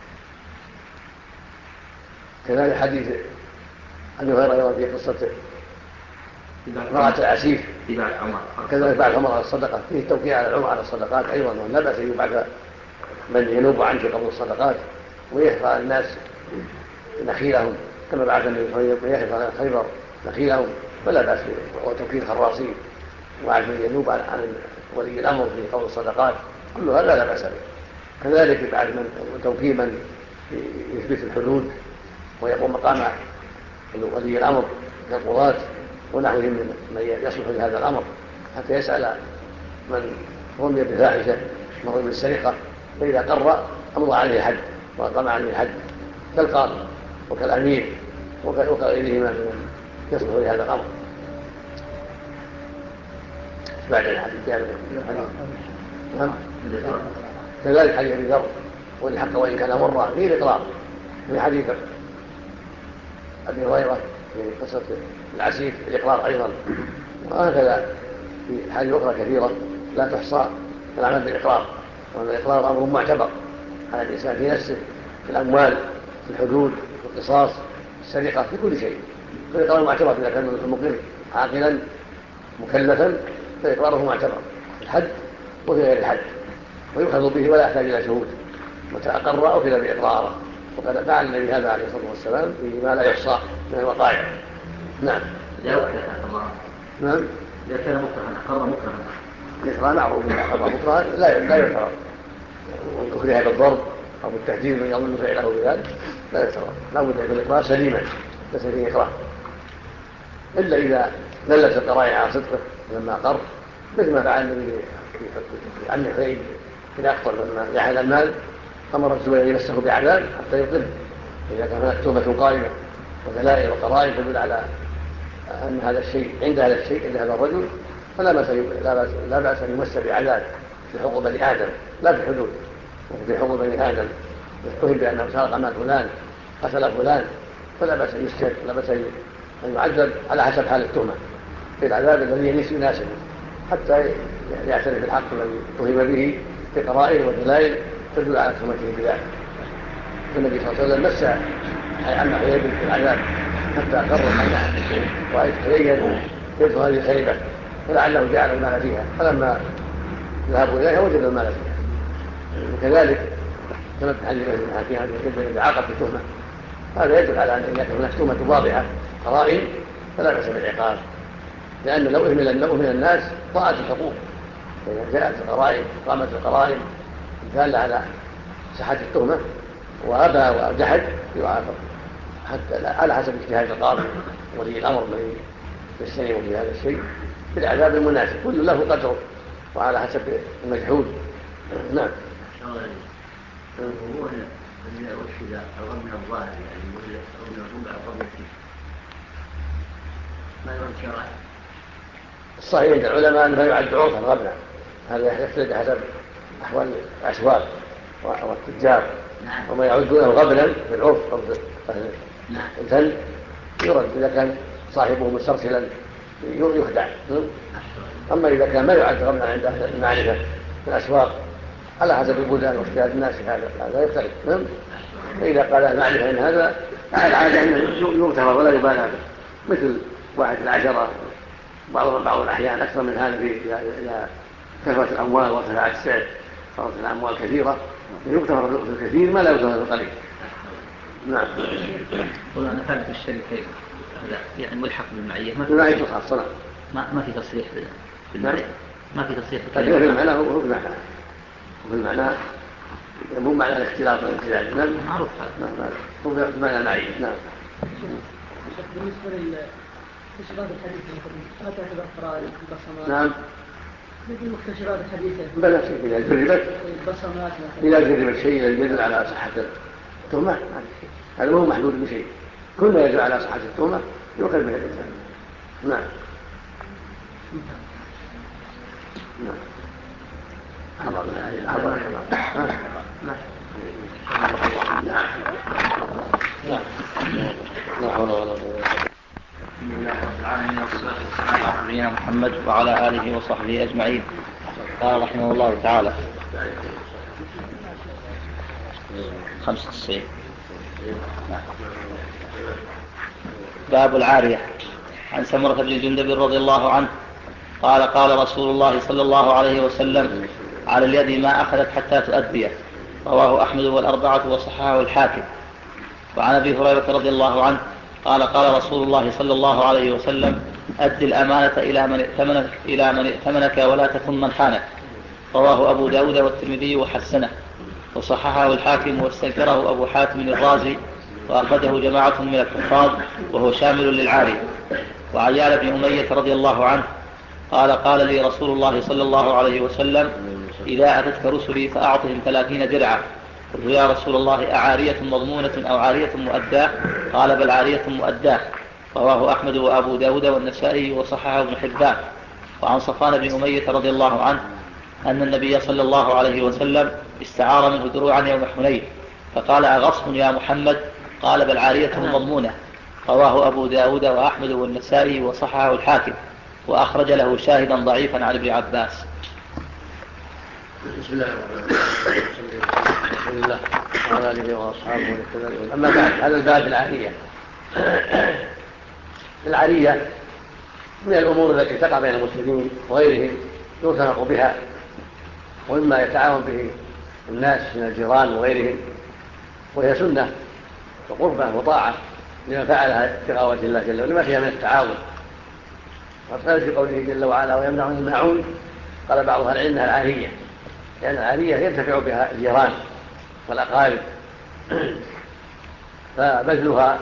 كذلك حديث أبي هريرة في قصة امرأة العسيف كذلك بعد عمر على الصدقة، فيه التوكيل على العمر على الصدقات أيضا، ولا بأس أن يبعث من ينوب عنه في قبول الصدقات ويحفظ على الناس نخيلهم كما بعث النبي صلى الله عليه وسلم يحفظ على خيبر نخيلهم، فلا بأس وتوكيل خراصين وعن من ينوب عن ولي الأمر في قبول الصدقات، كل هذا لا بأس به. كذلك بعد من توكيل من يثبت الحدود ويقوم مقام ولي الأمر كالقضاة ونحوهم من يصلح لهذا الأمر حتى يسأل من رمي بفاحشة من رمي بالسرقة، فإذا قر أمضى عليه الحد وأقام عليه الحد كالقاضي وكالأمير وكغيرهما من يصلح لهذا الأمر. بعد الحديث كذلك حديث أبي ذر والحق وإن كان مرة فيه الإقرار، في حديث أبي هريرة في قصة العسيف الإقرار أيضا، وهكذا في حديث أخرى كثيرة لا تحصى العمل بالإقرار، وأن الإقرار أمر معتبر على الإنسان في نفسه في الأموال في الحدود في القصاص في السرقة في كل شيء، فالإقرار معتبر إذا كان المقر عاقلا مكلفا فإقراره معتبر في الحد وفي غير الحد، ويؤخذ به ولا يحتاج إلى شهود، متى أقر أخذ بإقراره، وقد فعل النبي هذا عليه الصلاة والسلام فيما لا يحصى من الوقائع. نعم. نعم. إذا كان مكرها أقر مكرها. الإكراه معروف، إذا أقر مكرها لا يكره، أكره بالضرب أو بالتهديد من يظن فعله بذلك لا يكره، لا بد من الإكراه سليما ليس فيه إكراه، إلا إذا دلت القرائن على صدقه لما أقر، مثل ما فعل النبي في عم حنين إذا أقر لما جحد المال أمر الزبير يمسه بعذاب حتى يقر. إذا كان هناك تهمة قائمة ودلائل وقرائن تدل على أن هذا الشيء عند هذا الشيء عند هذا الرجل، فلا بأس أن يمس بعذاب في حقوق بني آدم، لا في حدود، وفي حقوق بني آدم يتهم بأنه سرق مال فلان قتل فلان، فلا بأس أن يسجن، لا بأس أن يعذب على حسب حال التهمة في العذاب الذي يناسبه حتى يعترف بالحق الذي اتهم به بقرائن ودلائل تدل على تهمته بذلك. النبي صلى الله عليه وسلم مس عن حيي بالعذاب حتى أقر ويتبين يدخل هذه الخيبة، فلعله جعل المال فيها، فلما ذهبوا إليها وجدوا المال فيها. وكذلك كما في حديث ابن حكيم عند عاقب التهمة، هذا يدل على أن إذا كانت هناك تهمة واضحة قرائن فلا بأس بالعقاب، لأن لو أهمل الناس ضاعت الحقوق. فإذا جاءت القرائن قامت القرائن دالة على صحة التهمة وأبى وجحد يعاقب حتى على حسب اجتهاد القاضي ولي الأمر الذي يستلم في هذا الشيء بالعذاب المناسب، كل له قدره وعلى حسب المجهود. نعم. هو الذي أرشد الرب من الظاهر يعني أو من الربع الرب ما يرد شرعا. الصحيح عند العلماء أنه يعد عرفا غبنا، هذا يختلف حسب أحوال الأسواق والتجار. نعم. وما يعدونه غبنا في العرف أو في الفن يرد إذا كان صاحبه مسترسلا يخدع. أما إذا كان ما يعد غبنا عند أهل المعرفة في الأسواق على حسب البلدان واجتهاد الناس هذا يختلف. فإذا قال المعرفة إن هذا العادة أنه يغتفر ولا يبالغ، مثل 1 بعض الأحيان أكثر من هذا إذا كثرت الأموال وارتفعت السعر صارت الأموال كثيرة يغتفر في الكثير ما لا يغتفر في القليل. نعم. أنا فهمت الشركة يعني ملحق بالمعية بالمعية خاصة، ما في تصريح بالمعية، ما في تصريح بالمعية. في المعنى هو في المعنى، وفي المعنى مو معنى الاختلاط والامتزاج. نعم معروف هو بمعنى المعية. نعم. بالنسبة للمكتشفات الحديثة لا تعتبر قرائن البصمات. نعم. مثل المكتشفات الحديثة بلا شيء إذا جربت البصمات إذا جربت شيء يدل على صحة التهمة هذا مو محدود بشيء، كل ما يدل على صحة التهمة يؤخذ به الإنسان. نعم. نعم. لا حول ولا قوة. بسم الله رب العالمين والصلاة والسلام على نبينا محمد وعلى آله وصحبه أجمعين. قال رحمه الله تعالى 95. باب العارية. عن سمرة بن جندب رضي الله عنه قال قال رسول الله صلى الله عليه وسلم على اليد ما أخذت حتى تؤديه. رواه أحمد والأربعة وصححه الحاكم. وعن أبي هريرة رضي الله عنه قال قال رسول الله صلى الله عليه وسلم أد الأمانة إلى من ائتمنك ولا تكن من خانك. رواه أبو داود والترمذي وحسنه وصححه الحاكم واستنكره أبو حاتم الرازي وأخرجه جماعة من الحفاظ وهو شامل للعارية. وعن يعلى بن أمية رضي الله عنه قال لي رسول الله صلى الله عليه وسلم إذا أتتك رسلي فأعطهم 30 درعا. قلت يا رسول الله أعارية مضمونة أو عارية مؤداة؟ قال بل عارية مؤداة. رواه أحمد وأبو داود والنسائي وصححه ابن حبان. وعن صفوان بن أمية رضي الله عنه أن النبي صلى الله عليه وسلم استعار منه دروعا يوم حنين فقال أغصب يا محمد؟ قال بل عارية مضمونة. رواه أبو داود وأحمد والنسائي وصححه الحاكم وأخرج له شاهدا ضعيفا عن ابن عباس. بسم الله الرحمن الرحيم. الحمد لله وعلى آله وأصحابه وسلم. أما بعد، هذا الباب العارية من الأمور التي تقع بين المسلمين وغيرهم يتفق بها ومما يتعاون به الناس من الجيران وغيرهم، وهي سنة وقربة وطاعة لمن فعلها ابتغاء وجه الله جل وعلا لما فيها من التعاون. وقال في قوله جل وعلا ويمنعون الماعون، قال بعض أهل العلم العارية، لأن العارية ينتفع بها الجيران والأقارب، فبذلها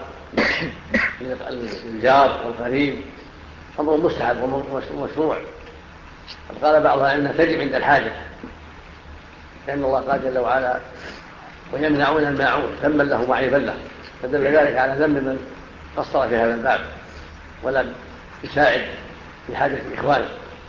للجار والقريب أمر مستحب ومشروع. قال بعض أهل العلم تجب عند الحاجة، لأن الله قال جل وعلا ويمنعون الماعون ذما له وعيبا له، فدل ذلك على ذم من قصر في هذا الباب ولم يساعد في حاجة إخوانه.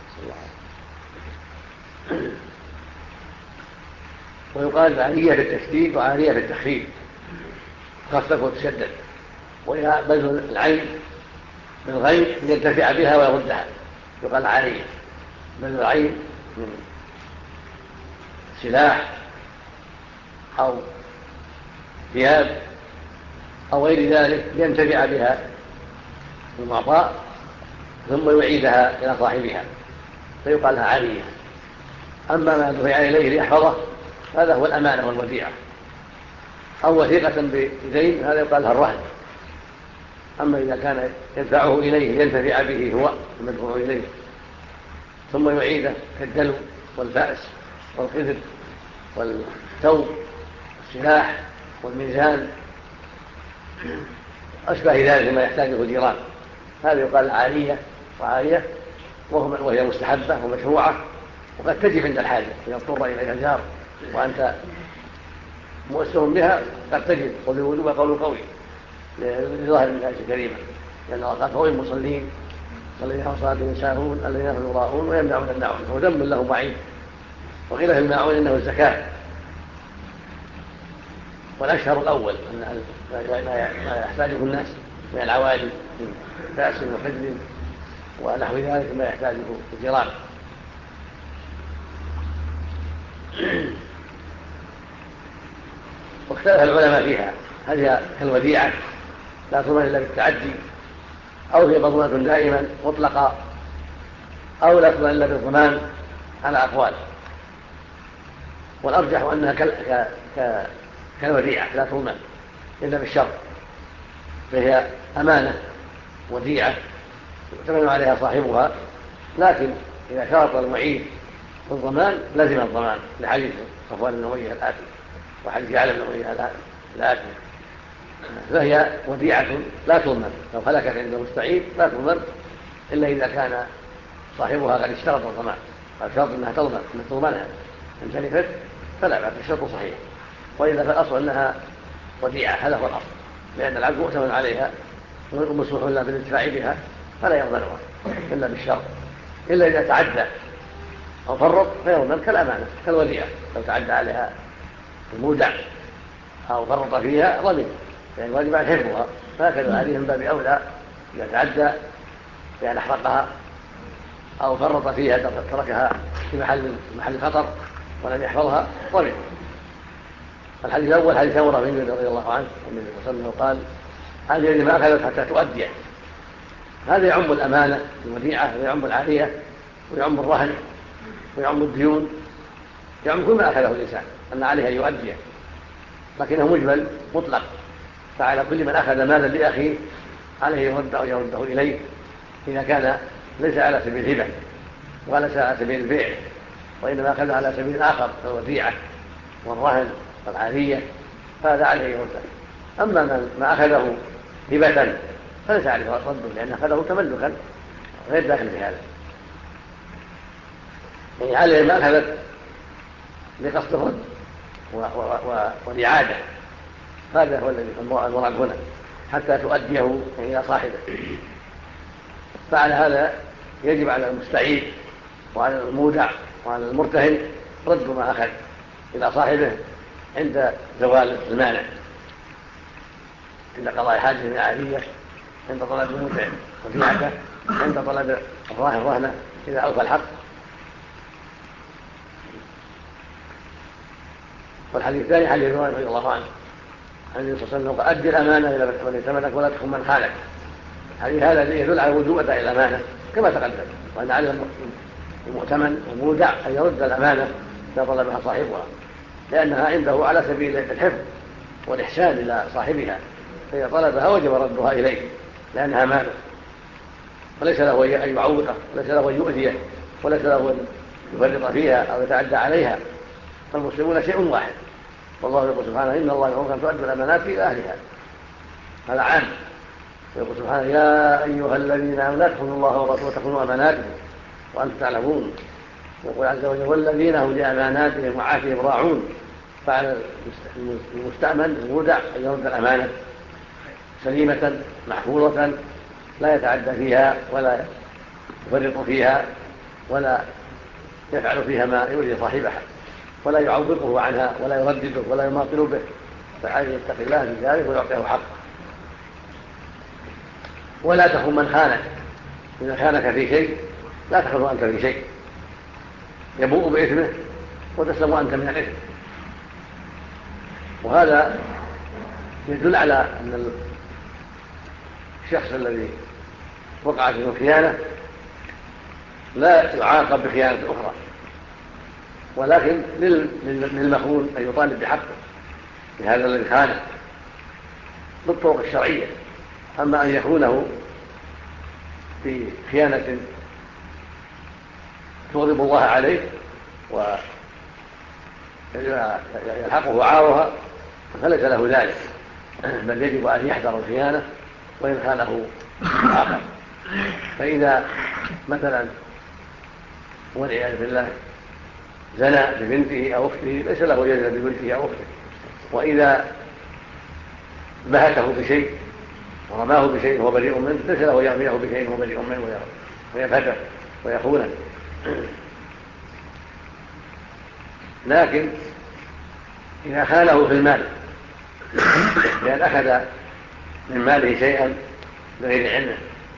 ويقال عارية بالتشديد وعارية بالتخفيف، خفف وتشدد، وهي بذل العين بالغير لينتفع بها ويردها، يقال عارية. بذل العين من سلاح أو ثياب أو غير ذلك لينتفع بها المعطاء ثم يعيدها إلى صاحبها، فيقال لها عارية. أما ما دفع إليه ليحفظه هذا هو الأمانة والوديعة، أو وثيقة بدين هذا يقال لها الرهن. أما إذا كان يدفعه إليه لينتفع به هو المدفوع إليه ثم يعيده كالدلو والفأس والخذر والثوب والسلاح والميزان أشبه ذلك ما يحتاجه الجيران، هذا يقال عارية وعارية، وهي مستحبة ومشروعة، وقد تجب عند الحاجة إذا اضطر إليها الجار وأنت مؤثر بها قد تجب، وبالوجوب قول قوي لظاهر الآية الكريمة، لأن الله قال فوق المصلين الذين هم صلاتهم ساهون الذين هم يراءون ويمنعون الماعون، فهو ذنب له وعيد. وقيل في الماعون إنه الزكاة، والأشهر الأول ما يحتاجه الناس من العوالي من فأس وحجر ونحو ذلك ما يحتاجه الجيران. واختلف العلماء فيها هل هي كالوديعة لا تضمن إلا بالتعدي، أو هي مضمونة دائما مطلقة، أو لا تضمن إلا بالضمان على أقوال. والأرجح أنها كالوديعة لا تضمن إلا بالشرط، فهي أمانة وديعة يؤتمن عليها صاحبها، لكن إذا شرط المعيد الضمان لزم الضمان لحديث صفوان بن أمية الآتي وحديث يعلى بن أمية الآتي، فهي وديعة لا تضمن، لو هلكت عند المستعيد لا تضمن إلا إذا كان صاحبها قد اشترط الضمان، قال شرط أنها تضمنها إن تلفت فلا بأس، الشرط صحيح. وإذا فالأصل أنها وديعة هذا هو الأصل، لأن العبد مؤتمن عليها ومسموح له بالانتفاع بها فلا يضمنها إلا بالشرط، إلا إذا تعدى أو فرط فيضمن كالأمانة كالوديعة، لو تعدى عليها المودع أو فرط فيها ضمن، يعني واجب عليه حفظها، فهكذا عليه من باب أولى إذا تعدى بأن أحرقها أو فرط فيها تركها في محل خطر ولم يحفظها ضمن. الحديث الأول حديث عمر بن الخطاب رضي الله عنه النبي صلى الله عليه وسلم قال هذه الذي ما أخذت حتى تؤديه، هذا يعم الأمانة الوديعة ويعم العارية ويعم الرهن ويعم الديون، يعم كل ما أخذه الإنسان أن عليه أن يؤديه، لكنه مجمل مطلق، فعلى كل من أخذ مالا لأخيه عليه يرده إليه إذا كان ليس على سبيل الهبة وليس على سبيل البيع، وإنما أخذ على سبيل آخر الوديعة والرهن والعارية فهذا عليه يرده. أما ما أخذه هبة فليس عليه رده، لأنه أخذه تملكا غير داخل في هذا، يعني عليه ما أخذت لقصد الرد والإعادة، هذا هو الذي المراد هنا حتى تؤديه إلى صاحبه. فعلى هذا يجب على المستعيد وعلى المودع وعلى المرتهن رد ما أخذ إلى صاحبه عند زوال المانع، عند قضاء حاجة من العارية، عند طلب المودع وديعته، عند طلب الراهن رهنه إذا أوفى الحق. والحديث الثاني حديث عمر رضي الله عنه عن النبي صلى الله عليه وسلم قال أدي الأمانة إلى من ائتمنك ولا تخن من خانك. الحديث هذا يدل على وجوب أداء الأمانة كما تقدم، وأن على المؤتمن والمودع أن يرد الأمانة إذا طلبها صاحبها، لأنها عنده على سبيل الحفظ والإحسان إلى صاحبها، فإذا طلبها وجب ردها إليه لأنها ماله، وليس له أن يعوقه، وليس له أن يؤذيه، وليس له أن يفرط فيها أو يتعدى عليها. فالمسلمون شيء واحد، والله يقول سبحانه إن الله يأمركم أن تؤدوا الأمانات إلى أهلها، هذا عام. ويقول سبحانه يا أيها الذين آمنوا لا تخونوا الله ورسوله وتخونوا أماناتكم وأنتم تعلمون. ويقول عز وجل والذين هم لأماناتهم وعهدهم راعون. فعلى المستأمن المودع أن يرد الأمانة سليمة محفوظة لا يتعدى فيها ولا يفرط فيها ولا يفعل فيها ما يؤذي صاحبها، ولا يعوضه عنها ولا يردده ولا يماطل به، فعليه يتقي الله في ذلك ويعطيه حقه. ولا تخن من خانك، إذا خانك في شيء لا تخنه أنت في شيء، يبوء بإثمه وتسلم أنت من الإثم. وهذا يدل على أن الشخص الذي وقع في الخيانة لا يعاقب بخيانة أخرى، ولكن للمخون أن يطالب بحقه لهذا الذي خانه بالطرق الشرعية. أما أن يخونه بخيانة تغضب الله عليه ويلحقه عارها فليس له ذلك، بل يجب أن يحذر الخيانة وإن خانه آخر. فإذا مثلا والعياذ بالله زنى ببنته أو أخته ليس له يزنى ببنته أو أخته، وإذا بهته بشيء ورماه بشيء وهو بريء منه ليس له يرميه بشيء وهو بريء منه ويبهته ويخونه. لكن إذا خانه في المال لأن أخذ من ماله شيئا بغير علمه،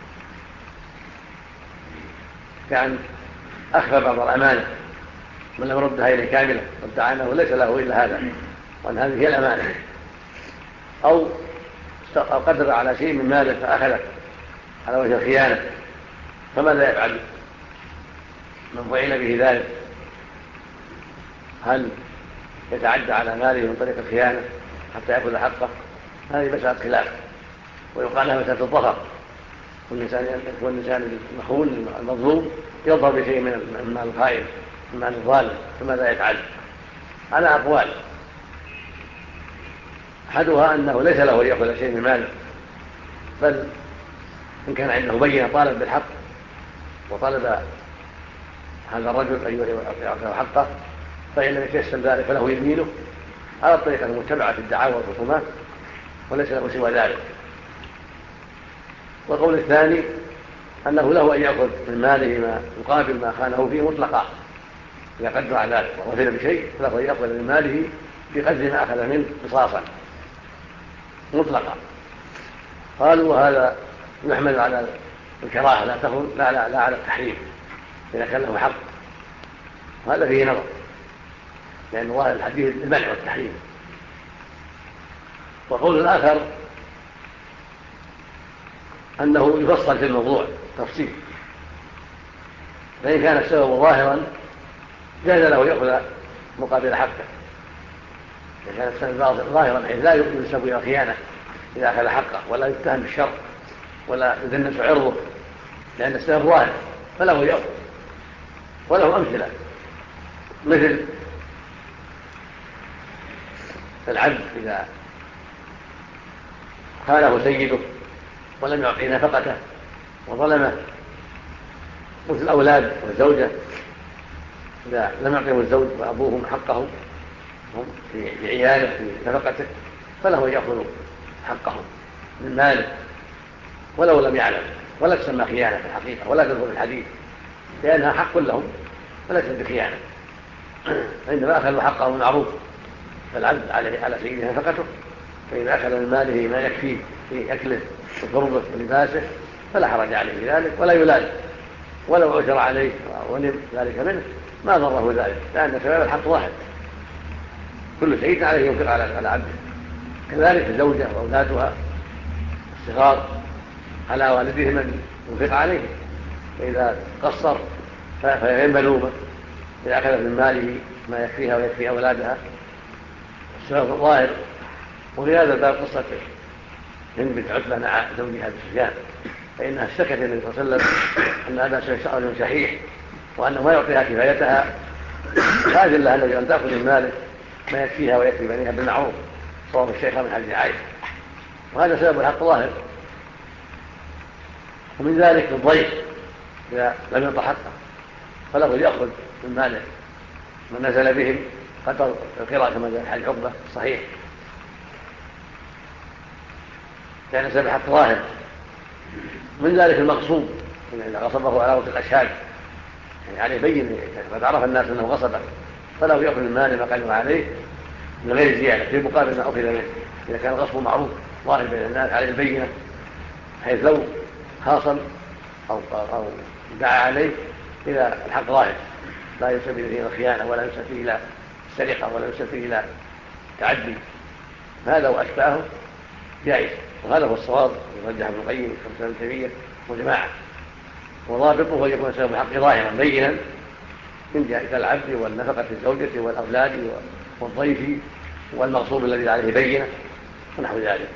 كان أخذ بعض الأمانة من لم يردها إليه كاملة وادعى أنه ليس له إلا هذا وأن هذه هي الأمانة، أو قدر على شيء من ماله فأخذه على وجه الخيانة، فماذا يفعل من فعل به ذلك؟ هل يتعدى على ماله من طريق الخيانة حتى يأخذ حقه؟ هذه مسألة خلاف، ويقال لها مسألة الظفر، والإنسان المخون المظلوم يظهر بشيء من المال الخائن من مال الظالم، فماذا يفعل؟ على أقوال. أحدها أنه ليس له أن يأخذ شيء من ماله، بل إن كان عنده بينة طالب بالحق وطالب هذا الرجل أن يعطيه حقه، فإن لم يتيسر ذلك فله يمينه على الطريقة المتبعة في الدعاوى والخصومات وليس له سوى ذلك. والقول الثاني أنه له أن يأخذ من ماله ما يقابل ما خانه فيه مطلقا، إذا قدر على ذلك وغفل بشيء فله أن يأخذ من ماله بقدر ما أخذ منه قصاصا مطلقا. قالوا وهذا يحمل على الكراهة لا تخن لا على التحريم إذا كان له حق، وهذا فيه نظر، لأن الله الحديث المنع والتحريم. وقول الآخر أنه يفصل في الموضوع تفصيل، فإن كان السبب ظاهرا جاز له يأخذ مقابل حقه، إذا كان السبب ظاهرا حيث لا ينسب إلى الخيانة إذا أخذ حقه ولا يتهم بالشر ولا يدنس عرضه، لأن السبب ظاهر فله يأخذ. وله أمثلة مثل العبد إذا خانه سيده ولم يعطي نفقته وظلمه، مثل الأولاد والزوجة إذا لم يعطيهم الزوج وأبوهم حقهم في عياله في نفقته فله يأخذ حقهم من ماله ولو لم يعلم، ولا تسمى خيانة في الحقيقة ولا تدخل في الحديث، لأنها حق لهم وليست بخيانة، عندما أخذوا حقه معروف فالعبد على سيده نفقته، فإذا أخذ من ماله ما يكفيه في أكله وشربه ولباسه فلا حرج عليه في ذلك ولا يلام، ولو أجر عليه ولم ذلك منه ما ضره ذلك، لأن سبب الحق واحد، كل سيد عليه ينفق على عبده. كذلك الزوجة وأولادها الصغار على والدهم أن ينفق عليه، فإذا قصر فغير ملومة إذا أخذت من ماله ما يكفيها ويكفي أولادها السبب الظاهر. وفي هذا الباب قصة هند بنت عتبة مع زوجها أبي سفيان، فإنها اشتكت النبي صلى الله عليه وسلم أن أبا سفيان شحيح وأنه ما يعطيها كفايتها، فأذن لها النبي أن تأخذ من ماله ما يكفيها ويكفي بنيها بالمعروف. صواب الشيخ من حديث عائشة، وهذا سبب الحق ظاهر. ومن ذلك الضيف إذا لم يعط حقه فله يأخذ من ماله من نزل بهم قدر القراءة كما جاء حديث عقبة صحيح، كان سبب الحق ظاهر. من ذلك المغصوب إذا غصبه على وجه الأشهاد، يعني عليه بين قد عرف الناس أنه غصبه فله يأخذ من ماله ما قدر عليه من غير زيادة في مقابل ما أخذ منه. إذا كان الغصب معروف ظاهر بين الناس عليه البينة، حيث لو خاصم أو دعا عليه إلى الحق ظاهر لا ينسب فيه إلى الخيانة ولا ينسب فيه إلى السرقة ولا ينسب فيه إلى تعدي، هذا وأشباهه جائز. وهذا هو الصواب يرجح ابن القيم وابن تيمية وجماعة. وضابطه يكون سبب الحق ظاهرا بينا من جهة العبد والنفقة الزوجة والأولاد والضيف والمغصوب الذي عليه بينة ونحو ذلك.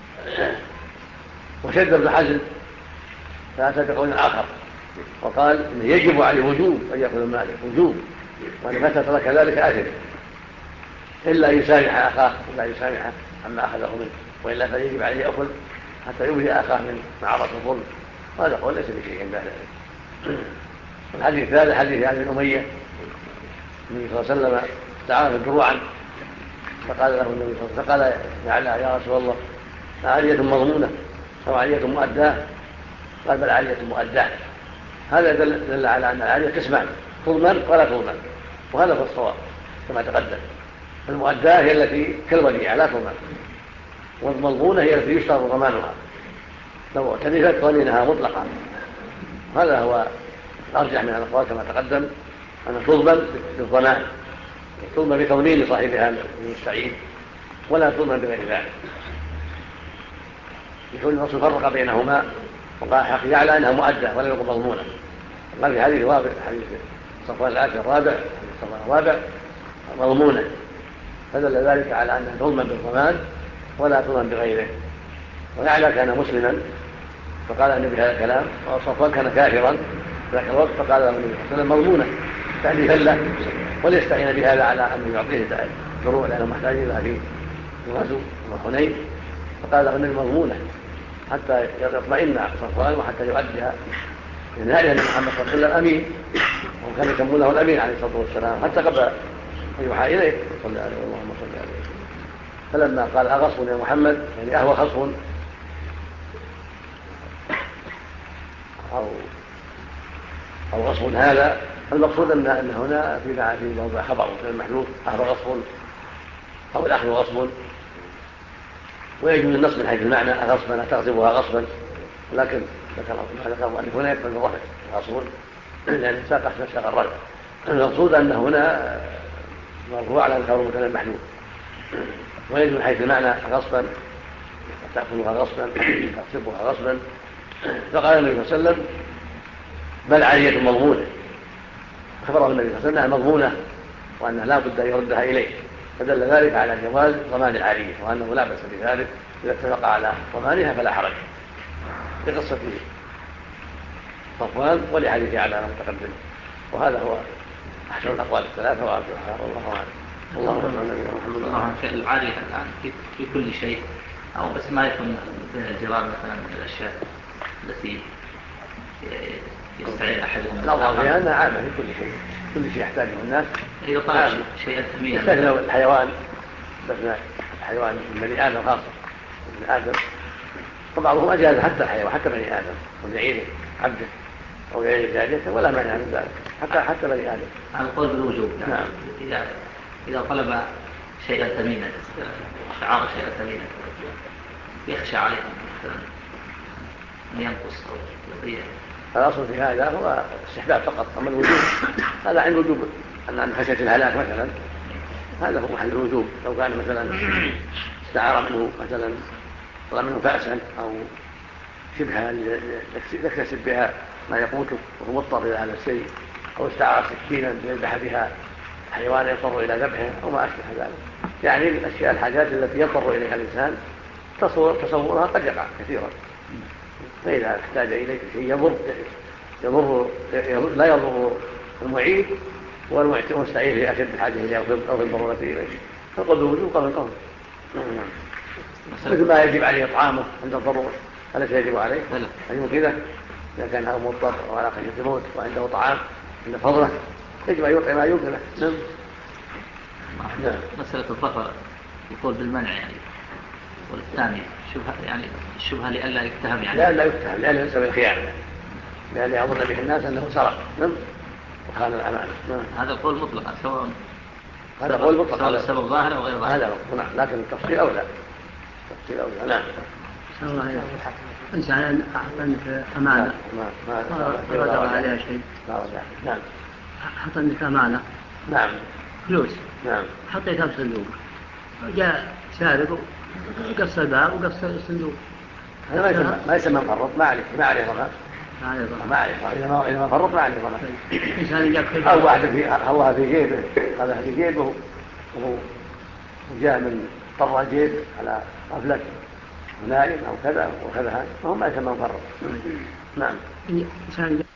وشد ابن حزم فأتى بقول آخر وقال إنه يجب عليه وجوب أن يأخذ ماله وجوب، وأن متى ترك ذلك آثم إلا يسامح أخاه ولا يسامح عما أخذه منه، وإلا فيجب عليه يأخذ حتى يبرئ أخاه من معرض الظلم. وهذا قول ليس بشيء بعد ذلك. الحديث الثالث حديث عن أمية النبي صلى الله عليه وسلم تعالى دروعا فقال له النبي صلى الله عليه وسلم فقال يا رسول الله عالية مضمونة أو عالية مؤداة؟ قال بل عالية مؤداة. هذا دل على أن العالية قسمان، تضمن ولا تضمن، وهذا هو الصواب كما تقدم. المؤداة هي التي كالوديعة لا تضمن، والمضمونة هي التي يشترط ضمانها لو اعترفت ضمنها مطلقا. هذا هو الأرجح من الأقوال كما تقدم، أن تضمن بالضمان، تضمن بتضمين لصاحبها المستعين ولا تضمن بغير ذلك. يقول الرسول فرق بينهما وقال حق يعلى أنها مؤدة ولا يقول مضمونة. قال في حديث رابع حديث صفوان العاشر الرابع صفوان الرابع مضمونة، فدل ذلك على أنها تضمن بالضمان ولا تضمن بغيره. ويعلى كان مسلما فقال النبي هذا الكلام، وصفوان كان كافرا ذاك الوقت فقال له النبي صلى الله عليه وسلم مضمونة تأليفا له وليستعين بهذا على أن يعطيه دروع لأنه محتاج إلى في غزو وحنين، فقال له النبي مضمونة حتى يطمئن صفوان وحتى يؤديها من هذه أن محمد صلى الله عليه وسلم أمين، وكان يسمونه الأمين عليه الصلاة والسلام حتى قبل أن يوحى إليه صلى عليه اللهم صل عليه وسلم. فلما قال أغصب يا محمد يعني أهوى خصب أو غصب هذا، المقصود أن هنا في موضع خبر المحذوف أهوى غصب أو الأخذ غصب، ويجوز النصب من حيث المعنى غصبا تغصبها غصبا، ولكن ذكر المؤلف هنا يكفي الرفع غصب لأن ساق الرفع. المقصود أن هنا مرفوع على الخبر مثلا المحذوف، ويجوز من حيث المعنى غصبا تأخذها غصبا تغصبها غصبا. فقال النبي صلى الله عليه وسلم بل عالية مضمونة، خبره النبي صلى الله عليه وسلم أنها مضمونة وأنه لا بد أن يردها إليه، فدل ذلك على جواز ضمان العالية وأنه لا بأس بذلك إذا اتفق على ضمانها فلا حرج، لقصة صفوان ولحديث على المتقدم. وهذا هو أحسن الأقوال الثلاثة وأرجحها والله أعلم. اللهم صل على نبينا محمد. العالية الآن في كل شيء أو بس ما يكون بين الجيران مثلا من الأشياء التي يستعين أحدهم الأضرار فيها أنها عامة في كل شيء يحتاجه الناس. إذا طلب شيئا ثمينا يستثنى الحيوان، يستثنى الحيوان من بني آدم خاصة من آدم، وبعضهم أجاز حتى الحيوان حتى بني آدم ويعير عبده أو يعير جاريته ولا مانع من ذلك حتى بني آدم. على القول بالوجوب. نعم. إذا طلب شيئا ثمينا استعار شيئا ثمينا يخشى عليه مثلا أن ينقص أو يضيع. الأصل في هذا هو استحباب فقط، أما الوجوب هذا عند وجوب عن خشية الهلاك مثلا، هذا هو محل الوجوب. لو كان مثلا استعار منه مثلا طلب منه فأسا أو شبهة يكتسب بها ما يقوته وهو مضطر إلى هذا الشيء أو استعار سكينا ليذبح بها حيوان يضطر إلى ذبحه أو ما أشبه ذلك، يعني الأشياء الحاجات التي يضطر إليها الإنسان تصورها قد يقع كثيرا، فإذا احتاج إليه شيء لا يضر المعيد والمستعير في أشد الحاجة إليه أو في الضرورة إليه، فقد وجوب قبل القول. مثل ما يجب عليه إطعامه عند الضرورة، أليس يجب عليه؟ أي كذا إذا كان هذا مضطر وعلى خشية الموت وعنده طعام عند فضله يجب أن يطعم ما يمكنه. نعم. مسألة الظفر يقول بالمنع يعني، والثاني الشبهة لئلا يتهم يعني. لا يتهم لأنه ليس بالخيانة، لأن يظن به الناس أنه سرق وخان الأمانة. هذا القول مطلقا سواء سبب ظاهر أو غير ظاهر. هذا نعم، لكن التفصيل أولى. نعم. إنسان أحطني في أمانة ما رجع عليها شيء. نعم. أحطني في أمانة. نعم. فلوس. نعم. حطيتها في صندوق. جاء سارق وقص الباب وقص الصندوق. هذا ما يسمى مفرط، ما عليه ضمان. إذا ما فرط ما عليه ضمان. أو واحد الله في جيبه، هذا في جيبه وجاء من طر جيب على غفلة ونائم أو كذا وكذا، فهم ما يسمى مفرط. نعم.